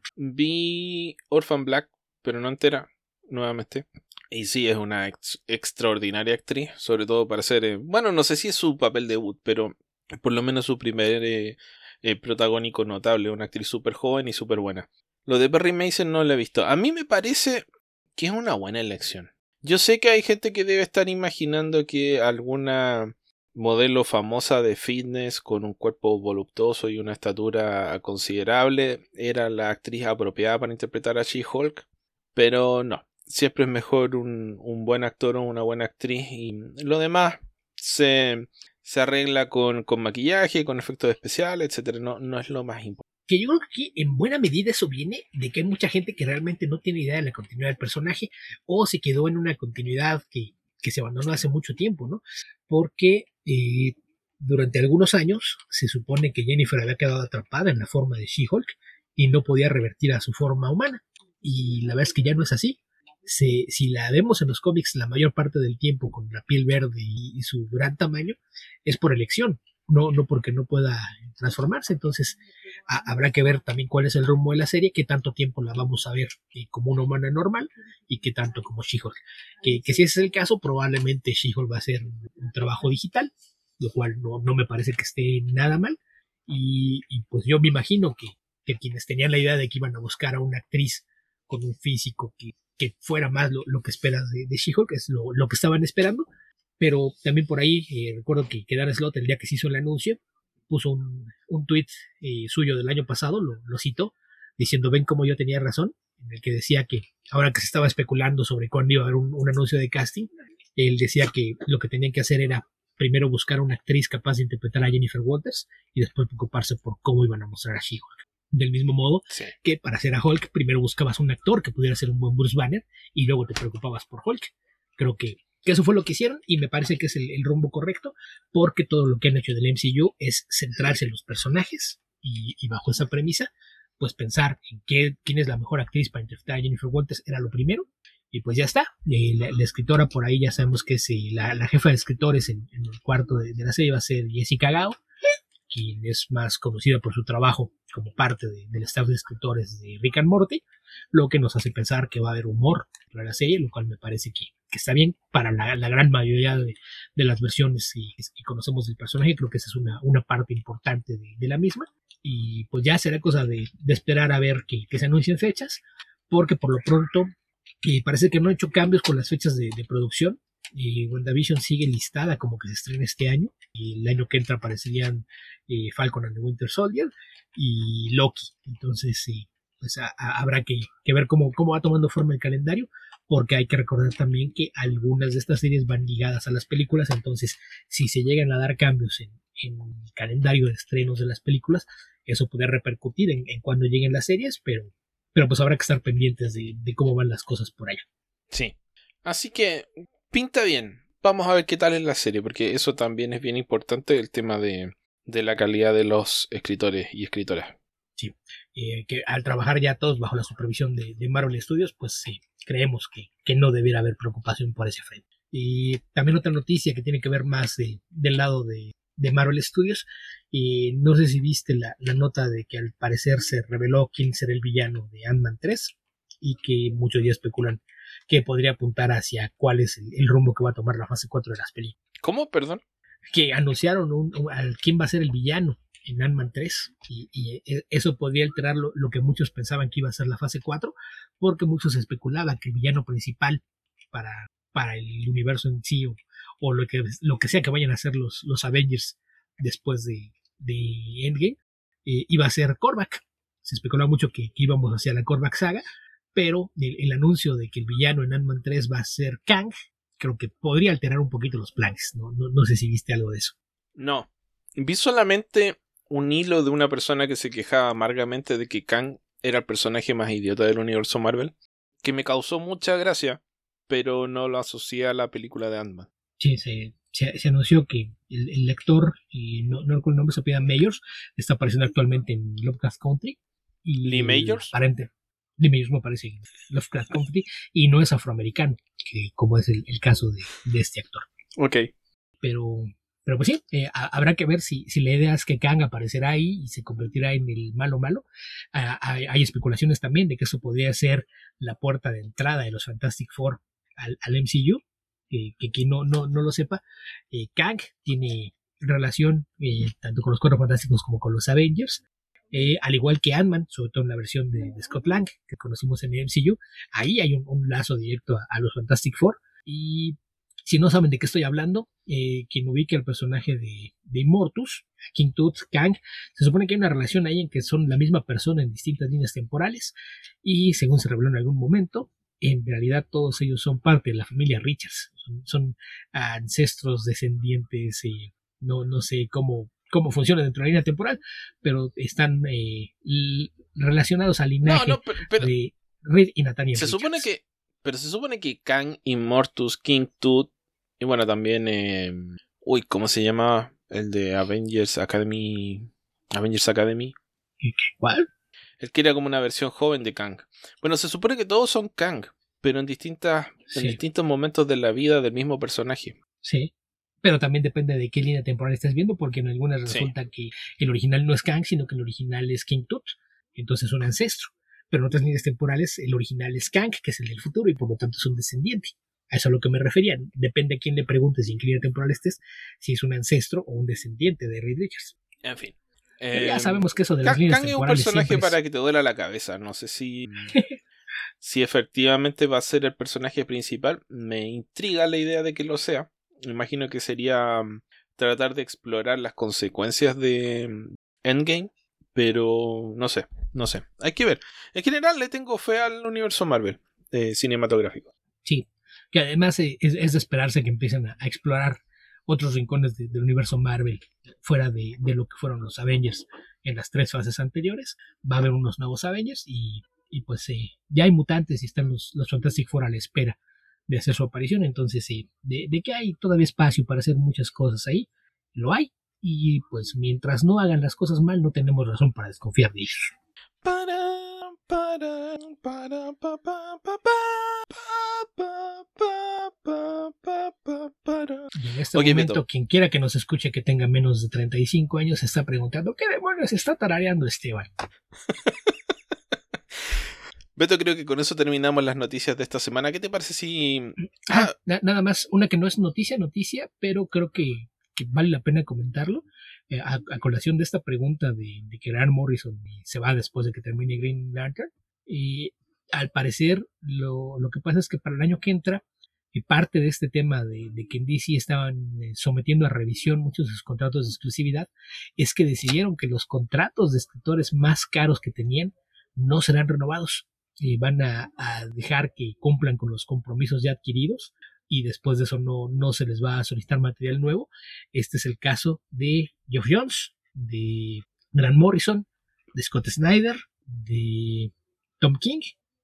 Vi Orphan Black, pero no entera, nuevamente. Y sí, es una extraordinaria actriz, sobre todo para ser... bueno, no sé si es su papel debut, pero por lo menos su primer protagónico notable. Una actriz súper joven y súper buena. Lo de Perry Mason no lo he visto. A mí me parece que es una buena elección. Yo sé que hay gente que debe estar imaginando que alguna modelo famosa de fitness con un cuerpo voluptuoso y una estatura considerable era la actriz apropiada para interpretar a She-Hulk, pero no. Siempre es mejor un buen actor o una buena actriz, y lo demás se arregla con maquillaje, con efectos especiales, etc. No es lo más importante. Que yo creo que aquí en buena medida eso viene de que hay mucha gente que realmente no tiene idea de la continuidad del personaje o se quedó en una continuidad que se abandonó hace mucho tiempo, ¿no? Porque durante algunos años se supone que Jennifer había quedado atrapada en la forma de She-Hulk y no podía revertir a su forma humana, y la verdad es que ya no es así. Si la vemos en los cómics la mayor parte del tiempo con la piel verde y su gran tamaño, es por elección, no porque no pueda transformarse. Entonces habrá que ver también cuál es el rumbo de la serie, qué tanto tiempo la vamos a ver como una humana normal y qué tanto como She-Hulk. Que si ese es el caso, probablemente She-Hulk va a ser un trabajo digital, lo cual no me parece que esté nada mal. y pues yo me imagino que quienes tenían la idea de que iban a buscar a una actriz con un físico que fuera más lo que esperas de She-Hulk, es lo que estaban esperando, pero también por ahí recuerdo que Dan Slott, el día que se hizo el anuncio, puso un tweet suyo del año pasado, lo citó, diciendo: ven cómo yo tenía razón, en el que decía que ahora que se estaba especulando sobre cuándo iba a haber un anuncio de casting, él decía que lo que tenían que hacer era primero buscar una actriz capaz de interpretar a Jennifer Walters y después preocuparse por cómo iban a mostrar a She-Hulk. Del mismo modo que para hacer a Hulk primero buscabas un actor que pudiera ser un buen Bruce Banner y luego te preocupabas por Hulk. Creo que eso fue lo que hicieron y me parece que es el rumbo correcto, porque todo lo que han hecho del MCU es centrarse en los personajes y bajo esa premisa pues pensar en quién es la mejor actriz para interpretar a Jennifer Walters era lo primero, y pues ya está. La escritora por ahí ya sabemos que es la jefa de escritores en el cuarto de la serie va a ser Jessica Gao, quien es más conocida por su trabajo como parte del staff de escritores de Rick and Morty, lo que nos hace pensar que va a haber humor para la serie, lo cual me parece que está bien para la gran mayoría de las versiones que conocemos del personaje. Creo que esa es una parte importante de la misma, y pues ya será cosa de esperar a ver que se anuncien fechas, porque por lo pronto parece que no han hecho cambios con las fechas de producción. WandaVision sigue listada como que se estrena este año, y el año que entra aparecerían Falcon and the Winter Soldier y Loki. Entonces pues habrá que ver cómo va tomando forma el calendario, porque hay que recordar también que algunas de estas series van ligadas a las películas. Entonces si se llegan a dar cambios en el calendario de estrenos de las películas, eso puede repercutir en cuando lleguen las series, pero pues habrá que estar pendientes de cómo van las cosas por allá. Sí, así que pinta bien. Vamos a ver qué tal es la serie, porque eso también es bien importante, el tema de la calidad de los escritores y escritoras. Sí, que al trabajar ya todos bajo la supervisión de Marvel Studios, pues sí, creemos que no debiera haber preocupación por ese frente. Y también otra noticia que tiene que ver más del lado de Marvel Studios, y no sé si viste la nota de que al parecer se reveló quién será el villano de Ant-Man 3, y que muchos ya especulan que podría apuntar hacia cuál es el rumbo que va a tomar la fase 4 de las películas. ¿Cómo? Perdón. Que anunciaron quién va a ser el villano en Ant-Man 3, y eso podría alterar lo que muchos pensaban que iba a ser la fase 4, porque muchos especulaban que el villano principal para el universo en sí, o lo que sea que vayan a hacer los Avengers después de Endgame, iba a ser Korvac. Se especulaba mucho que íbamos hacia la Korvac saga, pero el anuncio de que el villano en Ant-Man 3 va a ser Kang, creo que podría alterar un poquito los planes. No sé si viste algo de eso. No, vi solamente un hilo de una persona que se quejaba amargamente de que Kang era el personaje más idiota del universo Marvel, que me causó mucha gracia, pero no lo asocié a la película de Ant-Man. Sí, se anunció que el actor, no recuerdo el nombre, se apellida Mayors, está apareciendo actualmente en Lovecraft Country. Y ¿Lee Mayors? Lee Mayors no aparece en Lovecraft Country y no es afroamericano, que como es el caso de este actor. Ok. Pero pues sí, habrá que ver si la idea es que Kang aparecerá ahí y se convertirá en el malo. Hay especulaciones también de que eso podría ser la puerta de entrada de los Fantastic Four al MCU. Que quien no lo sepa, Kang tiene relación tanto con los Cuatro Fantásticos como con los Avengers, al igual que Ant-Man, sobre todo en la versión de Scott Lang que conocimos en el MCU. Ahí hay un lazo directo a los Fantastic Four. Y si no saben de qué estoy hablando, quien ubique el personaje de Immortus, King Tut, Kang, se supone que hay una relación ahí en que son la misma persona en distintas líneas temporales, y según se reveló en algún momento, en realidad todos ellos son parte de la familia Richards, son ancestros, descendientes, no sé cómo funciona dentro de la línea temporal, pero están relacionados al linaje de Reed y Nathaniel Richards. Se supone que Kang, Immortus, King Tut, y bueno, también ¿cómo se llama? El de Avengers Academy. ¿Cuál? El que era como una versión joven de Kang. Bueno, se supone que todos son Kang, pero en distintos momentos de la vida del mismo personaje. Sí, pero también depende de qué línea temporal estés viendo, porque en algunas resulta que el original no es Kang, sino que el original es King Tut, entonces es un ancestro. Pero en otras líneas temporales el original es Kang, que es el del futuro, y por lo tanto es un descendiente. A eso es a lo que me refería. Depende a quién le preguntes y en qué línea temporal estés, si es un ancestro o un descendiente de Reed Richards. En fin. Pero ya sabemos que eso de las líneas Kang es un temporales personaje para que te duela la cabeza. No sé si efectivamente va a ser el personaje principal. Me intriga la idea de que lo sea. Me imagino que sería tratar de explorar las consecuencias de Endgame. Pero no sé. Hay que ver. En general le tengo fe al universo Marvel cinematográfico. Sí, que además es de esperarse que empiecen a explorar otros rincones del universo Marvel fuera de lo que fueron los Avengers en las 3 fases anteriores. Va a haber unos nuevos Avengers y pues ya hay mutantes y están los Fantastic Four a la espera de hacer su aparición. Entonces, de que hay todavía espacio para hacer muchas cosas ahí, lo hay. Y pues mientras no hagan las cosas mal, no tenemos razón para desconfiar de ellos. Y en este momento, Beto, quien quiera que nos escuche que tenga menos de 35 años se está preguntando ¿qué demonios está tarareando Esteban? Beto, creo que con eso terminamos las noticias de esta semana. ¿Qué te parece si...? Nada más, una que no es noticia, pero creo que vale la pena comentarlo. A colación de esta pregunta de que Grant Morrison se va después de que termine Green Lantern. Y al parecer, lo que pasa es que para el año que entra, parte de este tema de que en DC estaban sometiendo a revisión muchos de sus contratos de exclusividad, es que decidieron que los contratos de escritores más caros que tenían no serán renovados. Van a dejar que cumplan con los compromisos ya adquiridos y después de eso no se les va a solicitar material nuevo. Este es el caso de Geoff Johns, de Grant Morrison, de Scott Snyder, de Tom King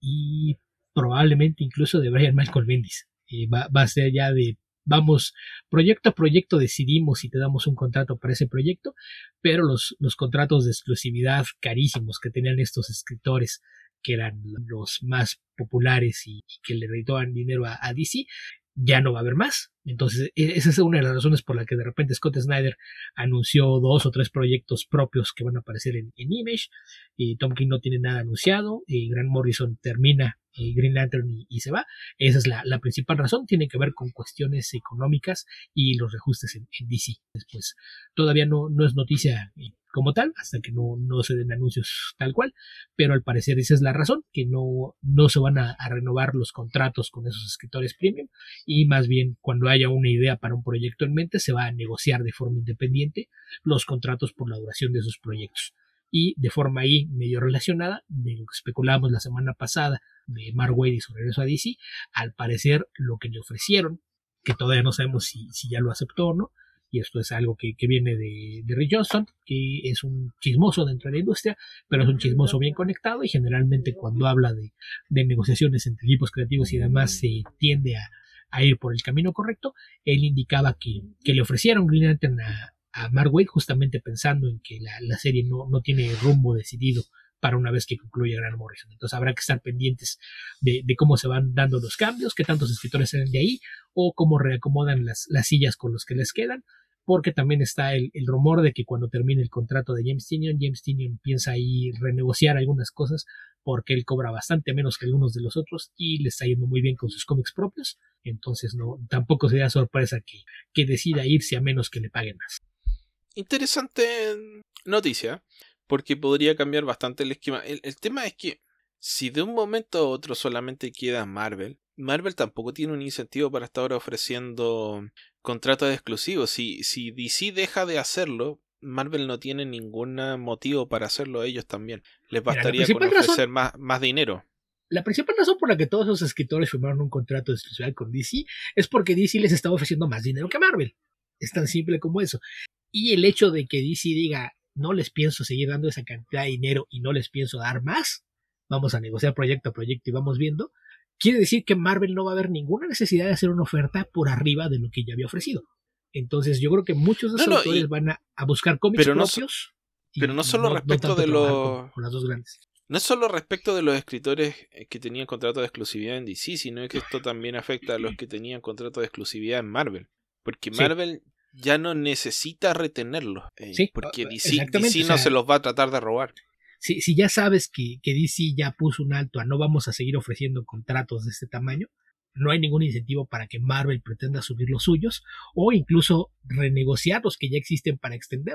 y probablemente incluso de Brian Michael Bendis. Va a ser ya de vamos, proyecto a proyecto decidimos si te damos un contrato para ese proyecto, pero los contratos de exclusividad carísimos que tenían estos escritores, que eran los más populares y que le reditaban dinero a DC, ya no va a haber más. Entonces esa es una de las razones por la que de repente Scott Snyder anunció 2 o 3 proyectos propios que van a aparecer en Image. Tom King no tiene nada anunciado. Grant Morrison termina Green Lantern y se va. Esa es la principal razón. Tiene que ver con cuestiones económicas y los reajustes en DC. Después todavía no es noticia como tal, hasta que no se den anuncios tal cual, pero al parecer esa es la razón, que no se van a renovar los contratos con esos escritores premium, y más bien cuando haya una idea para un proyecto en mente, se va a negociar de forma independiente los contratos por la duración de esos proyectos. Y de forma ahí medio relacionada, de lo que especulábamos la semana pasada de Mark Waid y su regreso a DC, al parecer lo que le ofrecieron, que todavía no sabemos si ya lo aceptó o no, y esto es algo que viene de Rick Johnston, que es un chismoso dentro de la industria, pero es un chismoso bien conectado, y generalmente cuando habla de negociaciones entre equipos creativos y demás se tiende a ir por el camino correcto. Él indicaba que le ofrecieron Green Lantern a Mark Waid justamente pensando en que la serie no tiene rumbo decidido para una vez que concluya Grant Morrison. Entonces habrá que estar pendientes de cómo se van dando los cambios, qué tantos escritores salen de ahí, o cómo reacomodan las sillas con los que les quedan, porque también está el rumor de que cuando termine el contrato de James Tynion piensa ahí renegociar algunas cosas, porque él cobra bastante menos que algunos de los otros y le está yendo muy bien con sus cómics propios. Entonces tampoco sería sorpresa que decida irse a menos que le paguen más. Interesante noticia, porque podría cambiar bastante el esquema. El tema es que si de un momento a otro solamente queda Marvel tampoco tiene un incentivo para estar ofreciendo contratos exclusivos. Si DC deja de hacerlo, Marvel no tiene ningún motivo para hacerlo ellos también. Les bastaría con ofrecer más dinero. La principal razón por la que todos esos escritores firmaron un contrato de exclusividad con DC es porque DC les estaba ofreciendo más dinero que Marvel. Es tan simple como eso. Y el hecho de que DC diga, no les pienso seguir dando esa cantidad de dinero y no les pienso dar más, vamos a negociar proyecto a proyecto y vamos viendo, quiere decir que Marvel no va a haber ninguna necesidad de hacer una oferta por arriba de lo que ya había ofrecido. Entonces yo creo que muchos de esos autores van a buscar cómics propios. Pero no solo respecto de los... con las dos grandes. No es solo respecto de los escritores que tenían contrato de exclusividad en DC, sino que esto también afecta a los que tenían contrato de exclusividad en Marvel. Porque Marvel ya no necesita retenerlos. Porque DC no se los va a tratar de robar. Si ya sabes que DC ya puso un alto a no vamos a seguir ofreciendo contratos de este tamaño, no hay ningún incentivo para que Marvel pretenda subir los suyos o incluso renegociar los que ya existen para extenderlos.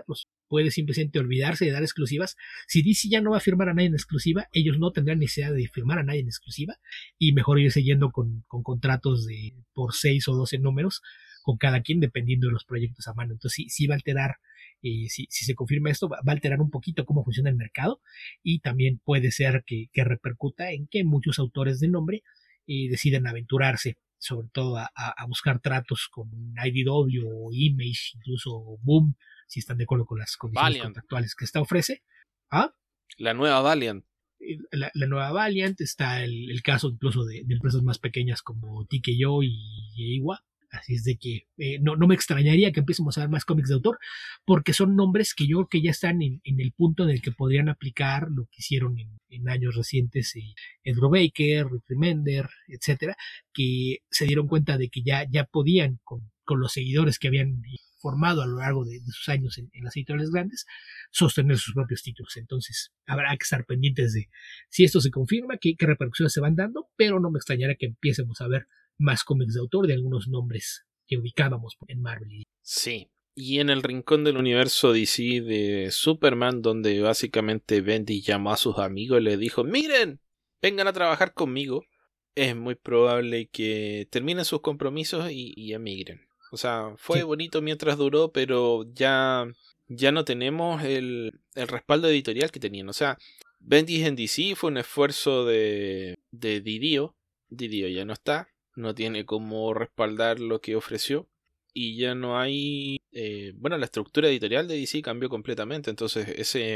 puede simplemente olvidarse de dar exclusivas. Si DC ya no va a firmar a nadie en exclusiva, ellos no tendrán necesidad de firmar a nadie en exclusiva y mejor irse yendo con contratos por 6 o 12 números con cada quien dependiendo de los proyectos a mano. Entonces sí va a alterar, si se confirma esto, va a alterar un poquito cómo funciona el mercado y también puede ser que repercuta en que muchos autores de nombre deciden aventurarse sobre todo a buscar tratos con IDW o Image, incluso Boom, si están de acuerdo con las condiciones Valiant. contractuales que esta ofrece. ¿Ah? La nueva Valiant. La nueva Valiant, está el caso incluso de empresas más pequeñas como TKO y Eiwa. Así es de que no me extrañaría que empecemos a ver más cómics de autor, porque son nombres que yo creo que ya están en el punto en el que podrían aplicar lo que hicieron en años recientes Ed Brubaker, Rick Remender, etcétera, que se dieron cuenta de que ya podían, con los seguidores que habían formado a lo largo de sus años en las editoriales grandes, sostener sus propios títulos. Entonces habrá que estar pendientes de si esto se confirma, qué repercusiones se van dando, pero no me extrañaría que empiecemos a ver más cómics de autor de algunos nombres que ubicábamos en Marvel. Sí, y en el rincón del universo DC de Superman, donde básicamente Bendis llamó a sus amigos y les dijo: miren, vengan a trabajar conmigo, es muy probable que terminen sus compromisos y emigren. O sea, fue bonito mientras duró, pero ya no tenemos el respaldo editorial que tenían. O sea, Bendis en DC fue un esfuerzo de Didio. Didio ya no está, no tiene cómo respaldar lo que ofreció y ya no hay... la estructura editorial de DC cambió completamente, entonces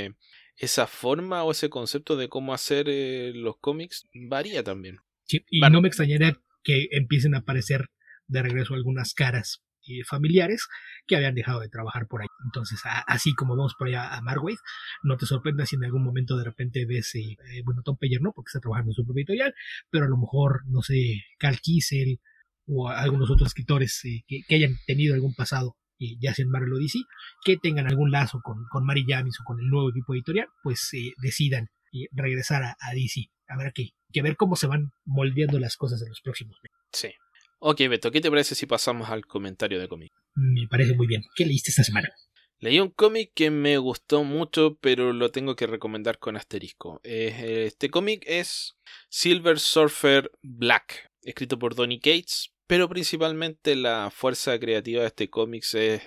esa forma o ese concepto de cómo hacer los cómics varía también. Sí, y no me extrañaría que empiecen a aparecer de regreso algunas caras familiares que habían dejado de trabajar por ahí. Entonces, así como vamos por allá a Mark Waid, no te sorprendas si en algún momento de repente ves, Tom Peyer no, porque está trabajando en su propia editorial, pero a lo mejor, no sé, Carl Kiesel o algunos otros escritores que hayan tenido algún pasado, ya sea en Marvel o DC, que tengan algún lazo con Mary James o con el nuevo equipo editorial, pues decidan regresar a DC. Habrá que ver cómo se van moldeando las cosas en los próximos meses. Sí. Ok, Beto, ¿qué te parece si pasamos al comentario de cómic? Me parece muy bien. ¿Qué leíste esta semana? Leí un cómic que me gustó mucho, pero lo tengo que recomendar con asterisco. Este cómic es Silver Surfer Black, escrito por Donny Cates, pero principalmente la fuerza creativa de este cómic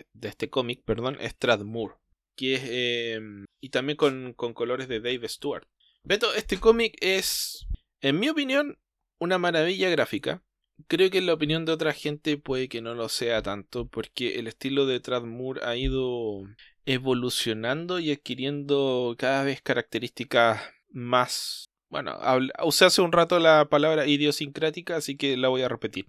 es Tradd Moore, que es y también con colores de Dave Stewart. Beto, este cómic es, en mi opinión, una maravilla gráfica. Creo que en la opinión de otra gente puede que no lo sea tanto, porque el estilo de Tradd Moore ha ido evolucionando y adquiriendo cada vez características más... Bueno, usé hace un rato la palabra idiosincrática, así que la voy a repetir.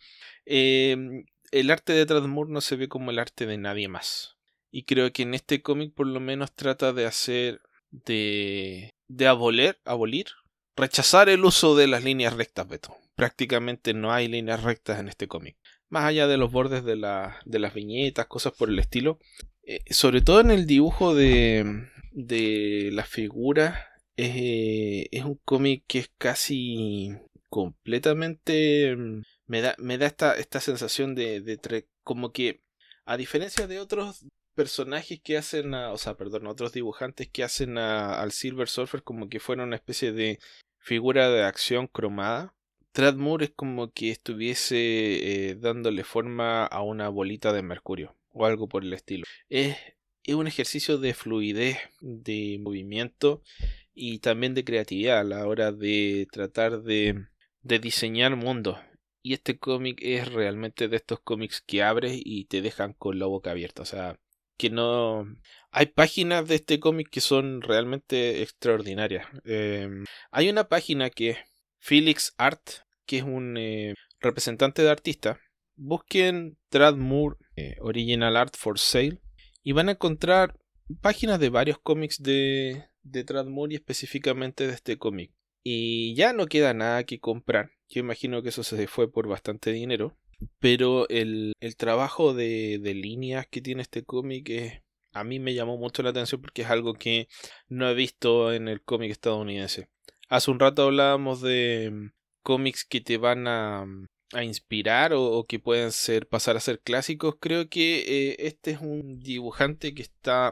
El arte de Tradd Moore no se ve como el arte de nadie más. Y creo que en este cómic por lo menos trata de hacer... de abolir, rechazar el uso de las líneas rectas, Beto. Prácticamente no hay líneas rectas en este cómic. Más allá de los bordes de las viñetas, cosas por el estilo. Sobre todo en el dibujo de las figuras. Es un cómic que es casi completamente... Me da esta sensación de como que, a diferencia de otros personajes que hacen otros dibujantes que hacen al Silver Surfer como que fuera una especie de figura de acción cromada, Tradd Moore es como que estuviese dándole forma a una bolita de mercurio o algo por el estilo. Es un ejercicio de fluidez, de movimiento y también de creatividad a la hora de tratar de diseñar mundos. Y este cómic es realmente de estos cómics que abres y te dejan con la boca abierta. O sea, que no... Hay páginas de este cómic que son realmente extraordinarias. Hay una página que es Felix Art, que es un representante de artista. Busquen Tradd Moore Original Art for Sale y van a encontrar páginas de varios cómics de Tradd Moore y específicamente de este cómic. Y ya no queda nada que comprar. Yo imagino que eso se fue por bastante dinero. Pero el trabajo de líneas que tiene este cómic a mí me llamó mucho la atención porque es algo que no he visto en el cómic estadounidense. Hace un rato hablábamos de cómics que te van a inspirar o que pueden pasar a ser clásicos. Creo que este es un dibujante que está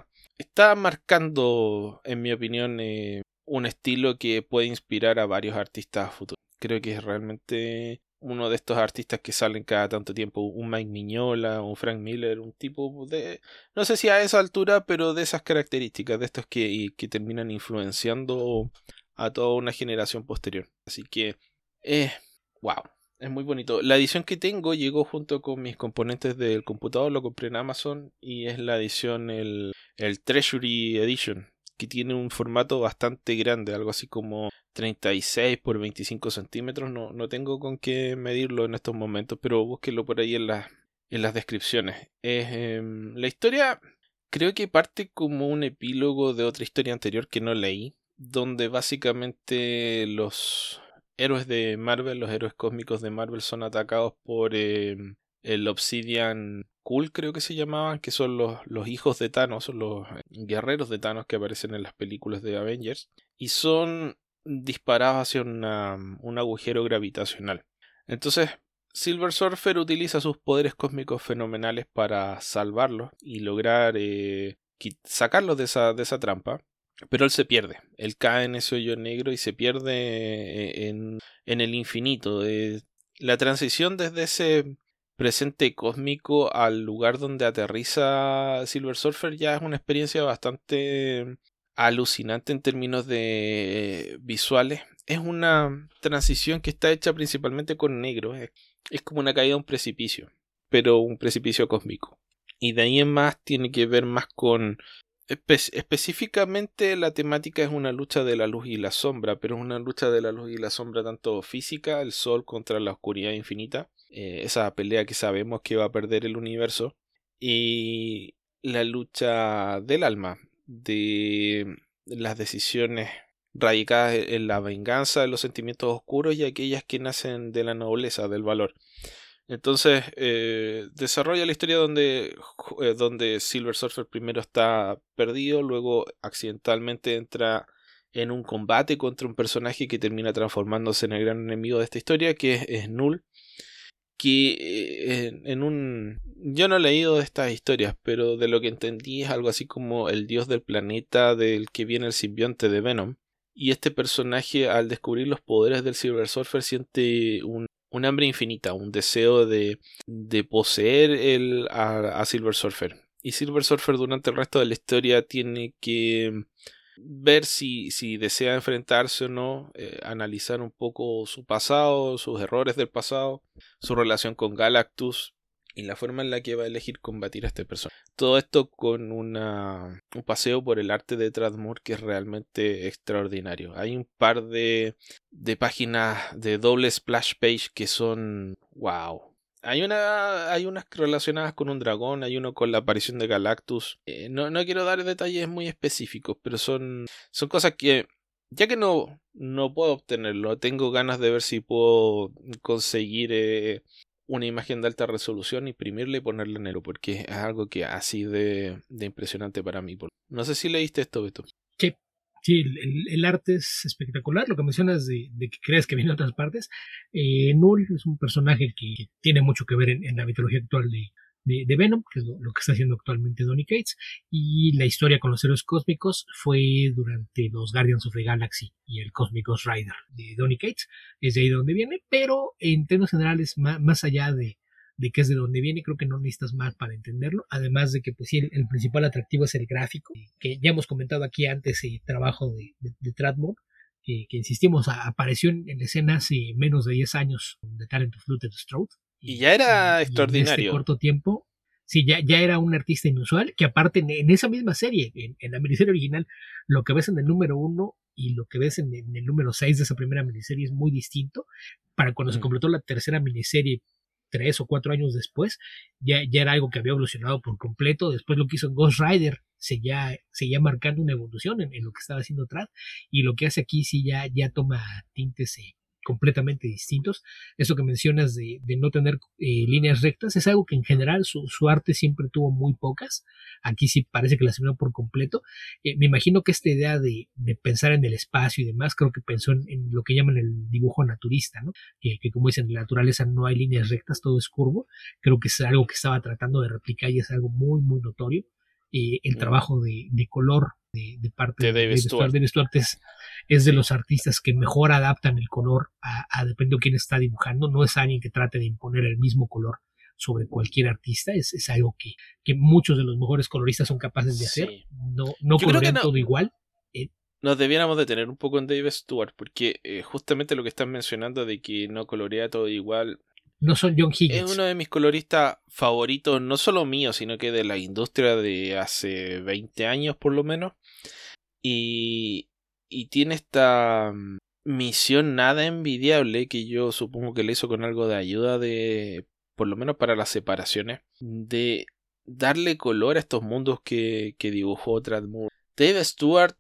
está marcando, en mi opinión, un estilo que puede inspirar a varios artistas a futuro. Creo que es realmente uno de estos artistas que salen cada tanto tiempo, un Mike Mignola, un Frank Miller, un tipo de, no sé si a esa altura, pero de esas características, de estos que terminan influenciando a toda una generación posterior. Así que, wow, es muy bonito. La edición que tengo llegó junto con mis componentes del computador, lo compré en Amazon y es la edición, el Treasury Edition, que tiene un formato bastante grande, algo así como 36 por 25 centímetros. No tengo con qué medirlo en estos momentos, pero búsquenlo por ahí en las descripciones. La historia creo que parte como un epílogo de otra historia anterior que no leí, donde básicamente los héroes de Marvel, los héroes cósmicos de Marvel son atacados por el Obsidian Cool, creo que se llamaban, que son los hijos de Thanos, los guerreros de Thanos que aparecen en las películas de Avengers, y son disparados hacia un agujero gravitacional. Entonces, Silver Surfer utiliza sus poderes cósmicos fenomenales para salvarlos y lograr sacarlos de esa trampa. Pero él se pierde, él cae en ese hoyo negro y se pierde en el infinito. La transición desde ese presente cósmico al lugar donde aterriza Silver Surfer ya es una experiencia bastante alucinante en términos de visuales. Es una transición que está hecha principalmente con negro, es como una caída a un precipicio, pero un precipicio cósmico. Y de ahí en más tiene que ver más con específicamente la temática es una lucha de la luz y la sombra, pero es una lucha de la luz y la sombra tanto física, el sol contra la oscuridad infinita, esa pelea que sabemos que va a perder el universo, y la lucha del alma, de las decisiones radicadas en la venganza, de los sentimientos oscuros y aquellas que nacen de la nobleza, del valor. Entonces, desarrolla la historia donde Silver Surfer primero está perdido, luego accidentalmente entra en un combate contra un personaje que termina transformándose en el gran enemigo de esta historia, que es Null, que Yo no he leído de estas historias, pero de lo que entendí es algo así como el dios del planeta del que viene el simbionte de Venom. Y este personaje, al descubrir los poderes del Silver Surfer, siente un hambre infinita, un deseo de poseer a Silver Surfer. Y Silver Surfer durante el resto de la historia tiene que ver si desea enfrentarse o no, analizar un poco su pasado, sus errores del pasado, su relación con Galactus y la forma en la que va a elegir combatir a este personaje. Todo esto con un paseo por el arte de Tradd Moore que es realmente extraordinario. Hay un par de páginas de doble splash page que son wow. Hay unas relacionadas con un dragón, hay uno con la aparición de Galactus. No quiero dar detalles muy específicos, pero son cosas que, ya que no puedo obtenerlo, tengo ganas de ver si puedo conseguir una imagen de alta resolución, imprimirla y ponerla en negro, porque es algo que así de impresionante para mí. No sé si leíste esto, Beto. Sí, el arte es espectacular. Lo que mencionas de que crees que viene de otras partes. Null es un personaje que tiene mucho que ver en la mitología actual de Venom, que es lo que está haciendo actualmente Donny Cates. Y la historia con los héroes cósmicos fue durante los Guardians of the Galaxy y el Cosmic Ghost Rider de Donny Cates. Es de ahí de donde viene, pero en términos generales, más allá de qué es de dónde viene, creo que no necesitas más para entenderlo, además de que pues sí, el principal atractivo es el gráfico, que ya hemos comentado aquí antes el trabajo de Tradd Moore, que insistimos, apareció en la escena hace menos de 10 años de Talent of Looted Strode, y ya era extraordinario. En este corto tiempo, sí, ya era un artista inusual, que aparte en esa misma serie, en la miniserie original, lo que ves en el número 1 y lo que ves en el número 6 de esa primera miniserie es muy distinto. Para cuando se completó la tercera miniserie 3 o 4 años después, ya era algo que había evolucionado por completo. Después lo que hizo en Ghost Rider seguía marcando una evolución en lo que estaba haciendo Tradd, y lo que hace aquí sí ya toma tintes completamente distintos. Eso que mencionas de no tener líneas rectas es algo que en general su arte siempre tuvo muy pocas. Aquí sí parece que las eliminó por completo. Me imagino que esta idea de pensar en el espacio y demás, creo que pensó en lo que llaman el dibujo naturista, ¿no? Que como dicen, en la naturaleza no hay líneas rectas, todo es curvo. Creo que es algo que estaba tratando de replicar y es algo muy, muy notorio. el trabajo de color de parte de de Dave Stewart. Dave Stewart es de los artistas que mejor adaptan el color a depende de quién está dibujando. No es alguien que trate de imponer el mismo color sobre cualquier artista. Es algo que muchos de los mejores coloristas son capaces de hacer. Sí. No colorean todo igual. Nos debiéramos detener un poco en Dave Stewart, porque justamente lo que estás mencionando de que no colorea todo igual. No son John Higgins. Es uno de mis coloristas favoritos, no solo mío, sino que de la industria de hace 20 años por lo menos. Y tiene esta misión nada envidiable que yo supongo que le hizo con algo de ayuda de, por lo menos para las separaciones, de darle color a estos mundos que dibujó Tradd Moore. Dave Stewart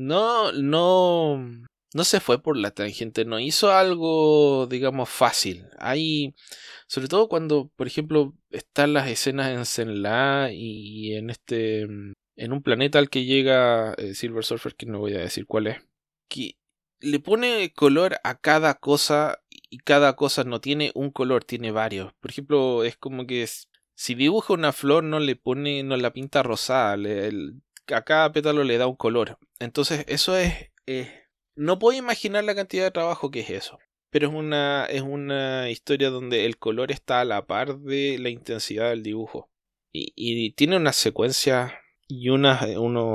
no se fue por la tangente, no hizo algo, digamos, fácil. Hay, sobre todo cuando, por ejemplo, están las escenas en Zenlaa y en un planeta al que llega Silver Surfer, que no voy a decir cuál es, que le pone color a cada cosa y cada cosa no tiene un color, tiene varios. Por ejemplo, es como que si dibuja una flor no la pinta rosada, a cada pétalo le da un color. Entonces eso no puedo imaginar la cantidad de trabajo que es eso. Pero es una historia donde el color está a la par de la intensidad del dibujo. Y tiene unas secuencias y unas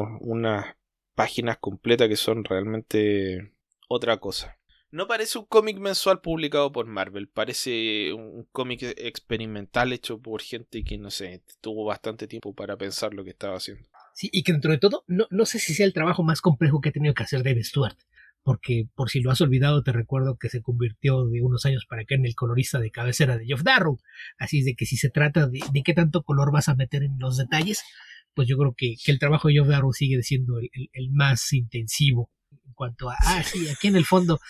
páginas completas que son realmente otra cosa. No parece un cómic mensual publicado por Marvel, parece un cómic experimental hecho por gente que, no sé, tuvo bastante tiempo para pensar lo que estaba haciendo. Sí, y que dentro de todo, no sé si sea el trabajo más complejo que ha tenido que hacer Dave Stewart, porque por si lo has olvidado, te recuerdo que se convirtió de unos años para acá en el colorista de cabecera de Geoff Darrow, así es de que si se trata de qué tanto color vas a meter en los detalles, pues yo creo que el trabajo de Geoff Darrow sigue siendo el más intensivo en cuanto a, sí, aquí en el fondo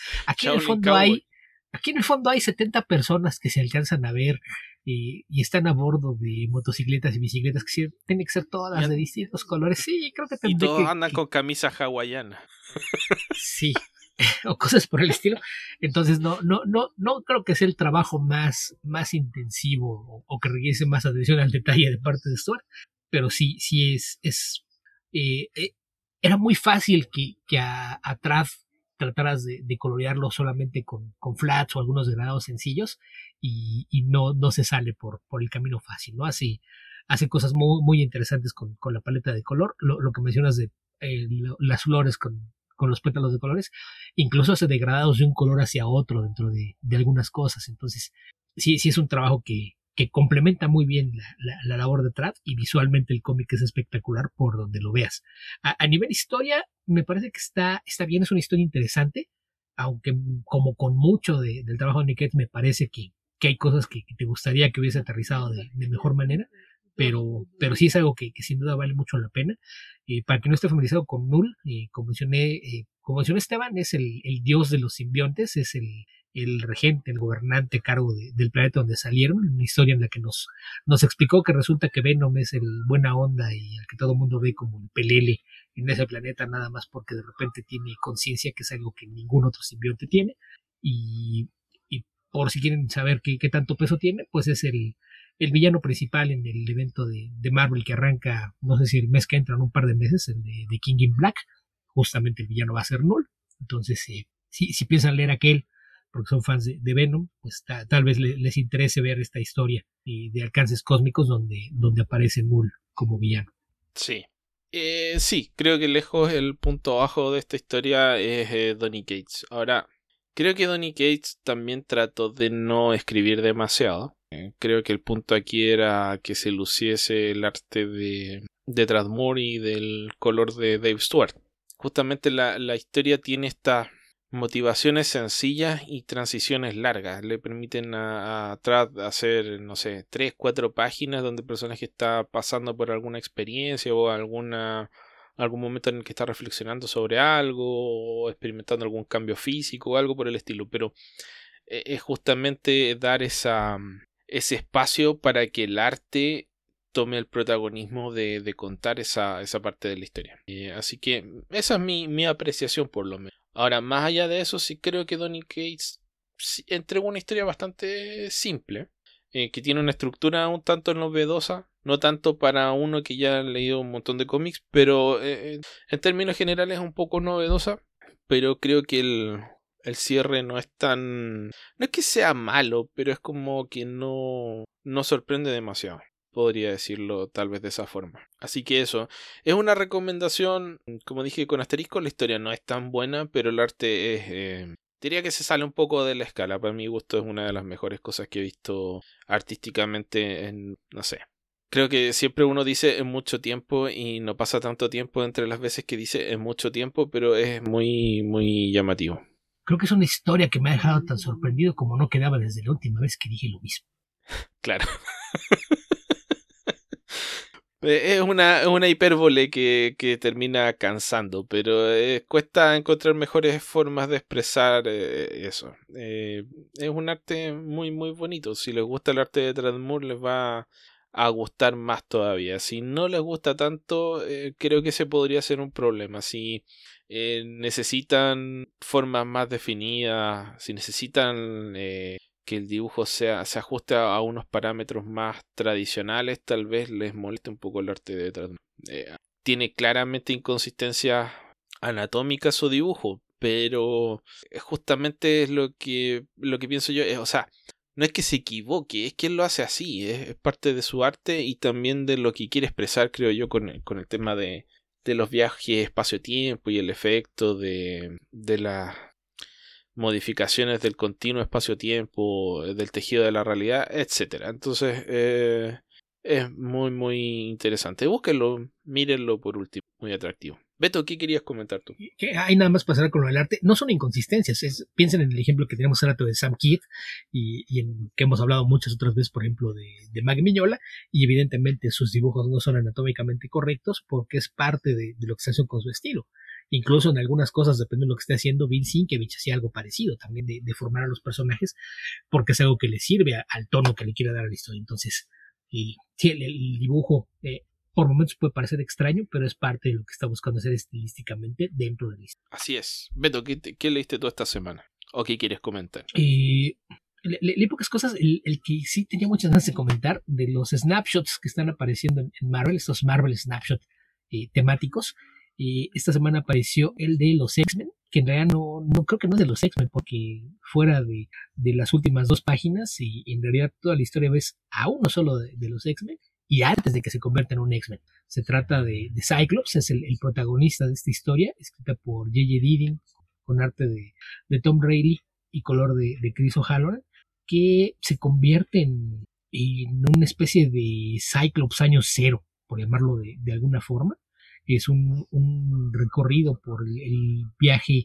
hay 70 personas que se alcanzan a ver y están a bordo de motocicletas y bicicletas que tienen que ser todas de distintos colores. Sí, creo que tendré y todos andan con camisa hawaiana. Sí, o cosas por el estilo. Entonces no creo que sea el trabajo más intensivo o que requiere más atención al detalle de parte de Stuart, pero sí era muy fácil que a Tradd trataras de colorearlo solamente con flats o algunos degradados sencillos y no se sale por el camino fácil, ¿no? Hace cosas muy, muy interesantes con la paleta de color. Lo que mencionas de las flores con los pétalos de colores, incluso hace degradados de un color hacia otro dentro de algunas cosas. Entonces, sí es un trabajo que complementa muy bien la labor de Tradd y visualmente el cómic es espectacular por donde lo veas. A nivel historia, me parece que está bien, es una historia interesante, aunque como con mucho del trabajo de Nick Gates me parece que hay cosas que te gustaría que hubiese aterrizado de mejor manera, pero sí es algo que sin duda vale mucho la pena. Para quien no esté familiarizado con Null, como mencioné Esteban, es el dios de los simbiontes, es el regente, el gobernante a cargo del planeta donde salieron, una historia en la que nos explicó que resulta que Venom es el buena onda y al que todo el mundo ve como el pelele en ese planeta, nada más porque de repente tiene conciencia, que es algo que ningún otro simbionte tiene, y por si quieren saber qué tanto peso tiene, pues es el villano principal en el evento de Marvel que arranca, no sé si el mes que entra, en un par de meses, el de King in Black. Justamente el villano va a ser Null. Entonces, si piensan leer aquel, porque son fans de Venom, pues tal vez les interese ver esta historia de alcances cósmicos donde aparece Null como villano. Sí. Sí, creo que lejos el punto bajo de esta historia es Donny Cates. Ahora, creo que Donny Cates también trató de no escribir demasiado. Creo que el punto aquí era que se luciese el arte de Tradd Moore y del color de Dave Stewart. Justamente la historia tiene estas motivaciones sencillas y transiciones largas. Le permiten a Tradd hacer, no sé, 3-4 páginas donde el personaje está pasando por alguna experiencia o algún momento en el que está reflexionando sobre algo o experimentando algún cambio físico o algo por el estilo. Pero es justamente dar ese espacio para que el arte tome el protagonismo de contar esa parte de la historia. Así que esa es mi apreciación por lo menos. Ahora, más allá de eso, sí creo que Donny Cates entregó una historia bastante simple, que tiene una estructura un tanto novedosa, no tanto para uno que ya ha leído un montón de cómics, pero en términos generales es un poco novedosa, pero creo que el cierre no es tan... No es que sea malo, pero es como que no sorprende demasiado. Podría decirlo tal vez de esa forma. Así que eso, es una recomendación, como dije con asterisco, la historia no es tan buena, pero el arte es... diría que se sale un poco de la escala. Para mi gusto es una de las mejores cosas que he visto artísticamente en, no sé. Creo que siempre uno dice en mucho tiempo y no pasa tanto tiempo entre las veces que dice en mucho tiempo, pero es muy, muy llamativo. Creo que es una historia que me ha dejado tan sorprendido como no quedaba desde la última vez que dije lo mismo. Claro. Es una hipérbole que termina cansando, pero cuesta encontrar mejores formas de expresar eso. Es un arte muy muy bonito. Si les gusta el arte de Tradd Moore les va a gustar más todavía. Si no les gusta tanto, creo que ese podría ser un problema. Si necesitan formas más definidas, si necesitan que el dibujo se ajuste a unos parámetros más tradicionales, tal vez les moleste un poco el arte de detrás. Tiene claramente inconsistencias anatómicas su dibujo, pero justamente es lo que pienso yo. O sea, no es que se equivoque, es que él lo hace así, es parte de su arte y también de lo que quiere expresar, creo yo, con el tema de los viajes espacio-tiempo y el efecto de la modificaciones del continuo espacio-tiempo, del tejido de la realidad, etcétera. Entonces, es muy, muy interesante. Búsquenlo, mírenlo por último, muy atractivo. Beto, ¿qué querías comentar tú? Que hay nada más pasar con lo del arte. No son inconsistencias. Piensen en el ejemplo que tenemos hace rato de Sam Kidd y en que hemos hablado muchas otras veces, por ejemplo, de Mag Mignola. Y evidentemente sus dibujos no son anatómicamente correctos porque es parte de lo que se hace con su estilo. Incluso en algunas cosas, depende de lo que esté haciendo, Bill Sienkiewicz hacía algo parecido también de formar a los personajes porque es algo que le sirve al tono que le quiere dar a la historia. Entonces, sí, el dibujo por momentos puede parecer extraño, pero es parte de lo que está buscando hacer estilísticamente dentro de la historia. Así es. Beto, ¿qué leíste tú esta semana? ¿O qué quieres comentar? Leí pocas cosas. El que sí tenía muchas ganas de comentar de los snapshots que están apareciendo en Marvel, estos Marvel snapshots temáticos. Esta semana apareció el de los X-Men, que en realidad no creo que no es de los X-Men, porque fuera de las últimas dos páginas, y en realidad toda la historia ves a uno solo de los X-Men, y antes de que se convierta en un X-Men. Se trata de Cyclops, es el protagonista de esta historia, escrita por J.J. Diding, con arte de Tom Reilly y color de Chris O'Halloran, que se convierte en una especie de Cyclops año cero, por llamarlo de alguna forma. Es un recorrido por el viaje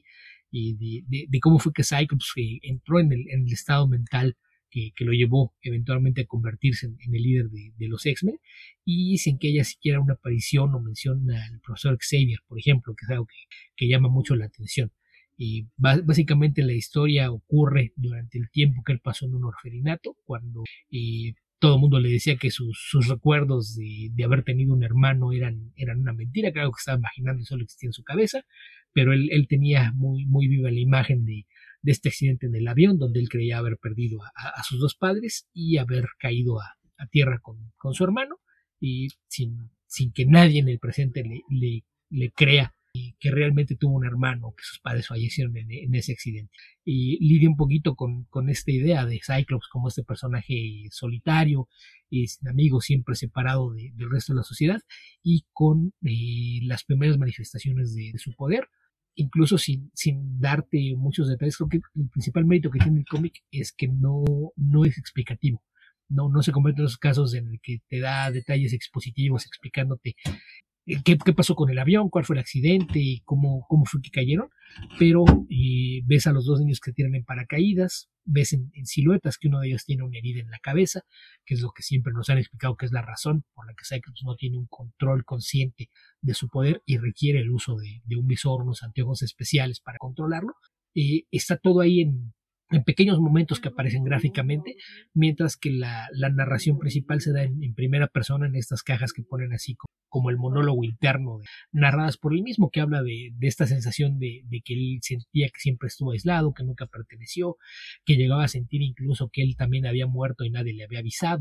de cómo fue que Cyclops entró en el estado mental que lo llevó eventualmente a convertirse en el líder de los X-Men, y sin que haya siquiera una aparición o mención al profesor Xavier, por ejemplo, que es algo que llama mucho la atención. Básicamente la historia ocurre durante el tiempo que él pasó en un orfelinato, cuando todo el mundo le decía que sus recuerdos de haber tenido un hermano eran una mentira, que era algo que estaba imaginando y solo existía en su cabeza, pero él tenía muy, muy viva la imagen de este accidente en el avión, donde él creía haber perdido a sus dos padres y haber caído a tierra con su hermano, y sin que nadie en el presente le crea que realmente tuvo un hermano, que sus padres fallecieron en ese accidente. Y lidia un poquito con esta idea de Cyclops como este personaje solitario, sin amigos, siempre separado del resto de la sociedad, y con las primeras manifestaciones de su poder, incluso sin darte muchos detalles. Creo que el principal mérito que tiene el cómic es que no es explicativo. No se convierte en esos casos en el que te da detalles expositivos explicándote qué pasó con el avión, cuál fue el accidente, cómo fue que cayeron, pero ves a los dos niños que tiran en paracaídas, ves en siluetas que uno de ellos tiene una herida en la cabeza, que es lo que siempre nos han explicado que es la razón por la que Cyclops no tiene un control consciente de su poder y requiere el uso de un visor, unos anteojos especiales para controlarlo. Está todo ahí en pequeños momentos que aparecen gráficamente, mientras que la narración principal se da en primera persona, en estas cajas que ponen así como el monólogo interno narradas por él mismo, que habla de esta sensación de que él sentía que siempre estuvo aislado, que nunca perteneció, que llegaba a sentir incluso que él también había muerto y nadie le había avisado,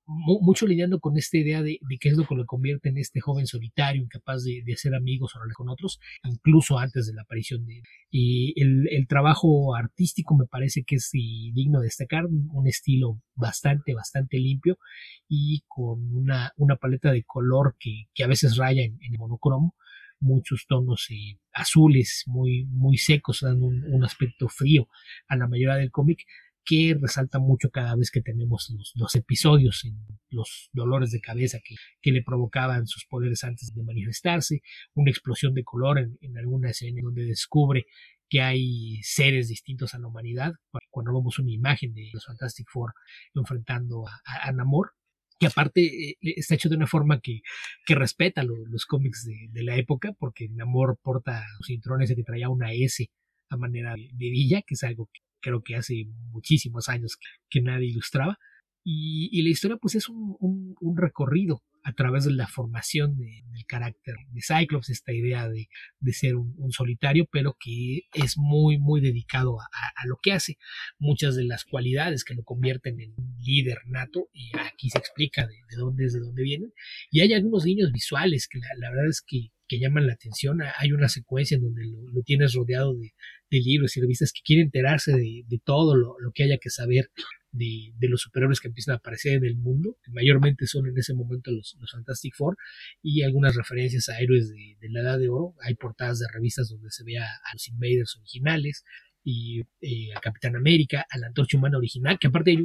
mucho lidiando con esta idea de qué es lo que lo convierte en este joven solitario, incapaz de hacer amigos o hablar con otros, incluso antes de la aparición de él. Y el trabajo artístico me parece que es digno de destacar, un estilo bastante limpio y con una paleta de color que a veces raya en monocromo, muchos tonos azules muy secos, dan un aspecto frío a la mayoría del cómic, que resalta mucho cada vez que tenemos los episodios, en los dolores de cabeza que le provocaban sus poderes antes de manifestarse, una explosión de color en alguna escena donde descubre que hay seres distintos a la humanidad, cuando vemos una imagen de los Fantastic Four enfrentando a Namor, que aparte está hecho de una forma que respeta los cómics de la época, porque Namor porta su cinturón ese que traía una S a manera de villa, que es algo que creo que hace muchísimos años que nadie ilustraba, y la historia pues es un recorrido a través de la formación del carácter de Cyclops, esta idea de ser un solitario, pero que es muy dedicado a lo que hace. Muchas de las cualidades que lo convierten en un líder nato, y aquí se explica de dónde vienen, y hay algunos guiños visuales que la verdad es que llaman la atención. Hay una secuencia en donde lo tienes rodeado de libros y revistas que quiere enterarse de todo lo que haya que saber de los superhéroes que empiezan a aparecer en el mundo, que mayormente son en ese momento los Fantastic Four, y algunas referencias a héroes de la Edad de Oro. Hay portadas de revistas donde se ve a los Invaders originales, y a Capitán América, a la Antorcha Humana original, que aparte hay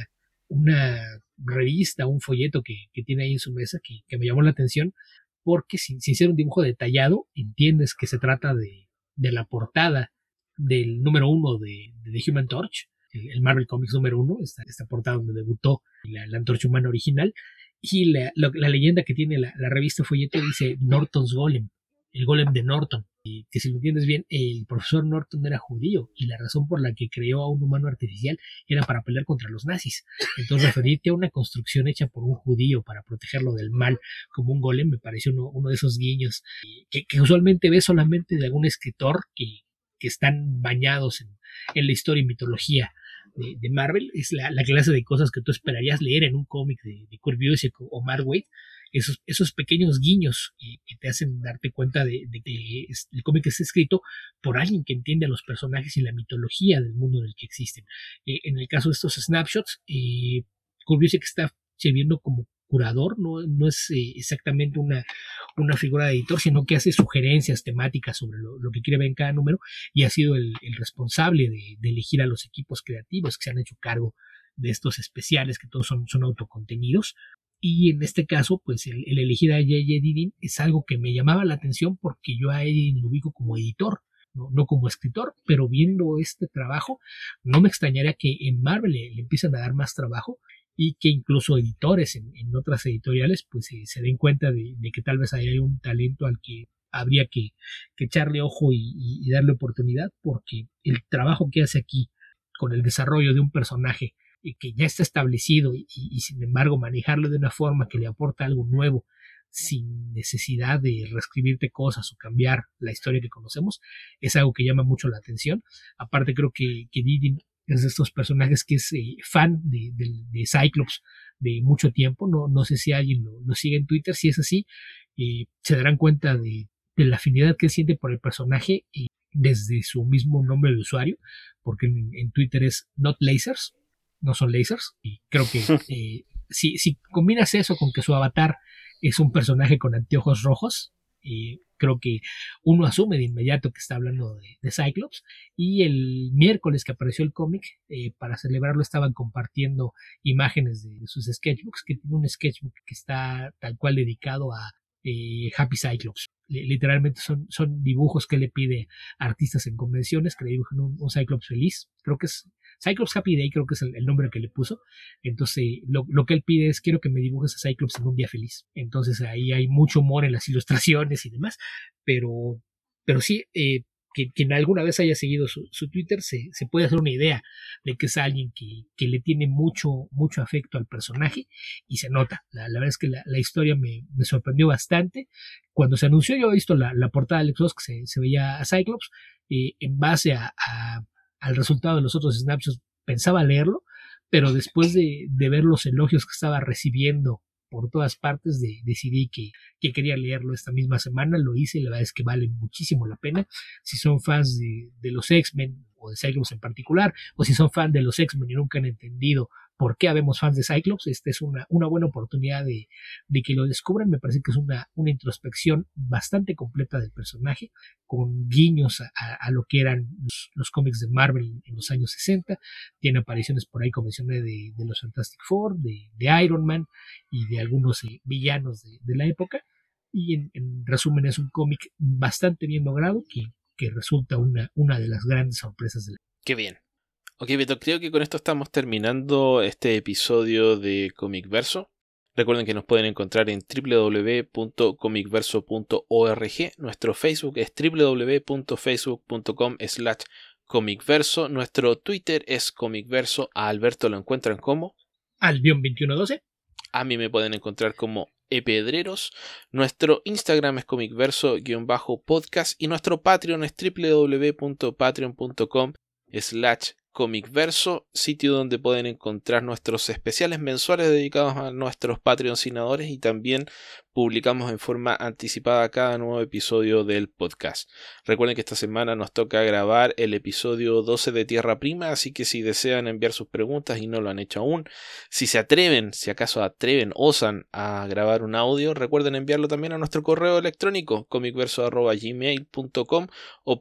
una revista, un folleto que tiene ahí en su mesa que me llamó la atención, porque sin ser un dibujo detallado, entiendes que se trata de la portada del número 1 de The Human Torch, el Marvel Comics número 1, esta portada donde debutó la Antorcha Humana original, y la leyenda que tiene la revista folleto dice Norton's Golem, el golem de Norton, y que si lo entiendes bien, el profesor Norton era judío, y la razón por la que creó a un humano artificial era para pelear contra los nazis. Entonces referirte a una construcción hecha por un judío para protegerlo del mal como un golem me pareció uno de esos guiños que usualmente ves solamente de algún escritor que están bañados en la historia y mitología de Marvel. Es la clase de cosas que tú esperarías leer en un cómic de Kurt Busiek o Mark Waid, esos pequeños guiños que te hacen darte cuenta de que el cómic es escrito por alguien que entiende a los personajes y la mitología del mundo en el que existen. En el caso de estos snapshots, Kurt Busiek está sirviendo como curador, no es exactamente una figura de editor, sino que hace sugerencias temáticas sobre lo que quiere ver en cada número, y ha sido el responsable de elegir a los equipos creativos que se han hecho cargo de estos especiales, que todos son autocontenidos. Y en este caso, pues el elegir a J.J. Didin es algo que me llamaba la atención, porque yo a Didin lo ubico como editor, no como escritor, pero viendo este trabajo, no me extrañaría que en Marvel le empiezan a dar más trabajo, y que incluso editores en otras editoriales pues se den cuenta de que tal vez hay un talento al que habría que echarle ojo y darle oportunidad, porque el trabajo que hace aquí con el desarrollo de un personaje que ya está establecido, y sin embargo manejarlo de una forma que le aporta algo nuevo sin necesidad de reescribirte cosas o cambiar la historia que conocemos, es algo que llama mucho la atención. Aparte creo que Didin es de estos personajes que es fan de Cyclops de mucho tiempo. No sé si alguien lo sigue en Twitter. Si es así, se darán cuenta de la afinidad que siente por el personaje desde su mismo nombre de usuario, porque en Twitter es Not Lasers, no son lasers, y creo que si combinas eso con que su avatar es un personaje con anteojos rojos, creo que uno asume de inmediato que está hablando de Cyclops. Y el miércoles que apareció el cómic, para celebrarlo estaban compartiendo imágenes de sus sketchbooks, que tiene un sketchbook que está tal cual dedicado a Happy Cyclops. Literalmente son dibujos que le pide a artistas en convenciones que le dibujen un Cyclops feliz. Creo que es Cyclops Happy Day, creo que es el nombre que le puso. Entonces lo que él pide es: quiero que me dibujes a Cyclops en un día feliz. Entonces ahí hay mucho humor en las ilustraciones y demás, pero sí, quien alguna vez haya seguido su Twitter se puede hacer una idea de que es alguien que le tiene mucho afecto al personaje, y se nota. La verdad es que la historia me sorprendió bastante. Cuando se anunció, yo he visto la portada del Exos, que se veía a Cyclops. En base al resultado de los otros snapshots pensaba leerlo, pero después de ver los elogios que estaba recibiendo por todas partes, decidí que quería leerlo esta misma semana. Lo hice y la verdad es que vale muchísimo la pena. Si son fans de los X-Men o de Cyclops en particular, o si son fans de los X-Men y nunca han entendido por qué habemos fans de Cyclops, esta es una buena oportunidad de que lo descubran. Me parece que es una introspección bastante completa del personaje, con guiños a lo que eran los cómics de Marvel en los años 60. Tiene apariciones por ahí, como mencioné, de los Fantastic Four, de Iron Man y de algunos villanos de la época. Y en resumen, es un cómic bastante bien logrado que resulta una de las grandes sorpresas de la... Qué bien. Ok, Beto, creo que con esto estamos terminando este episodio de Comic Verso. Recuerden que nos pueden encontrar en www.comicverso.org. Nuestro Facebook es www.facebook.com/comicverso. Nuestro Twitter es comicverso. A Alberto lo encuentran como Albion2112. A mí me pueden encontrar como epedreros. Nuestro Instagram es comicverso_podcast y nuestro Patreon es www.patreon.com/comicverso, sitio donde pueden encontrar nuestros especiales mensuales dedicados a nuestros patrocinadores, y también publicamos en forma anticipada cada nuevo episodio del podcast. Recuerden que esta semana nos toca grabar el episodio 12 de Tierra Prima, así que si desean enviar sus preguntas y no lo han hecho aún, si acaso osan a grabar un audio, recuerden enviarlo también a nuestro correo electrónico comicverso@gmail.com o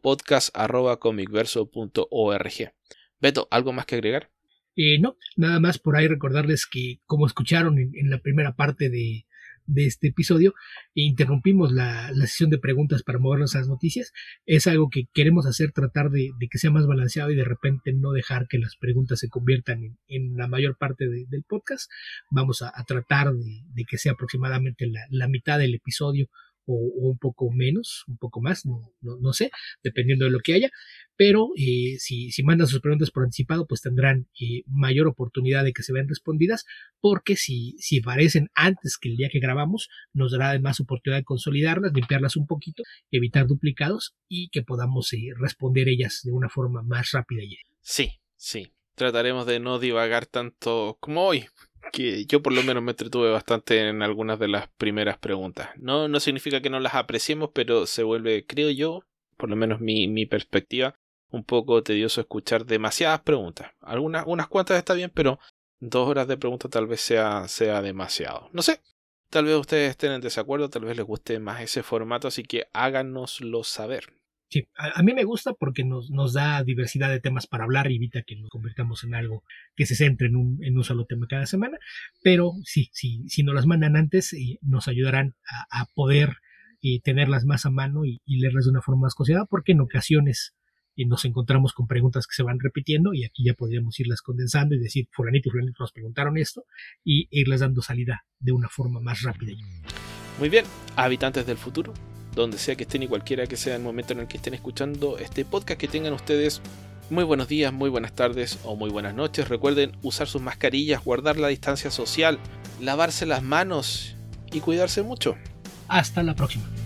podcast@comicverso.org. Beto, ¿algo más que agregar? No, nada más por ahí recordarles que, como escucharon en la primera parte de este episodio, interrumpimos la sesión de preguntas para movernos a las noticias. Es algo que queremos hacer, tratar de que sea más balanceado y de repente no dejar que las preguntas se conviertan en la mayor parte del podcast. Vamos a tratar de que sea aproximadamente la mitad del episodio o un poco menos, un poco más, no sé, dependiendo de lo que haya, pero si mandan sus preguntas por anticipado, pues tendrán mayor oportunidad de que se vean respondidas, porque si aparecen antes que el día que grabamos, nos dará además oportunidad de consolidarlas, limpiarlas un poquito, evitar duplicados y que podamos responder ellas de una forma más rápida. Sí, trataremos de no divagar tanto como hoy, que yo por lo menos me entretuve bastante en algunas de las primeras preguntas. No significa que no las apreciemos, pero se vuelve, creo yo, por lo menos mi perspectiva, un poco tedioso escuchar demasiadas preguntas. Unas cuantas está bien, pero 2 horas de preguntas tal vez sea demasiado. No sé, tal vez ustedes estén en desacuerdo, tal vez les guste más ese formato, así que háganoslo saber. Sí, a mí me gusta porque nos da diversidad de temas para hablar y evita que nos convirtamos en algo que se centre en un solo tema cada semana, pero sí, si nos las mandan antes, nos ayudarán a poder tenerlas más a mano y leerlas de una forma más considerada, porque en ocasiones nos encontramos con preguntas que se van repitiendo y aquí ya podríamos irlas condensando y decir, fulanito y fulanito nos preguntaron esto, y irles dando salida de una forma más rápida. Muy bien, habitantes del futuro, donde sea que estén y cualquiera que sea el momento en el que estén escuchando este podcast, que tengan ustedes muy buenos días, muy buenas tardes o muy buenas noches. Recuerden usar sus mascarillas, guardar la distancia social, lavarse las manos y cuidarse mucho. Hasta la próxima.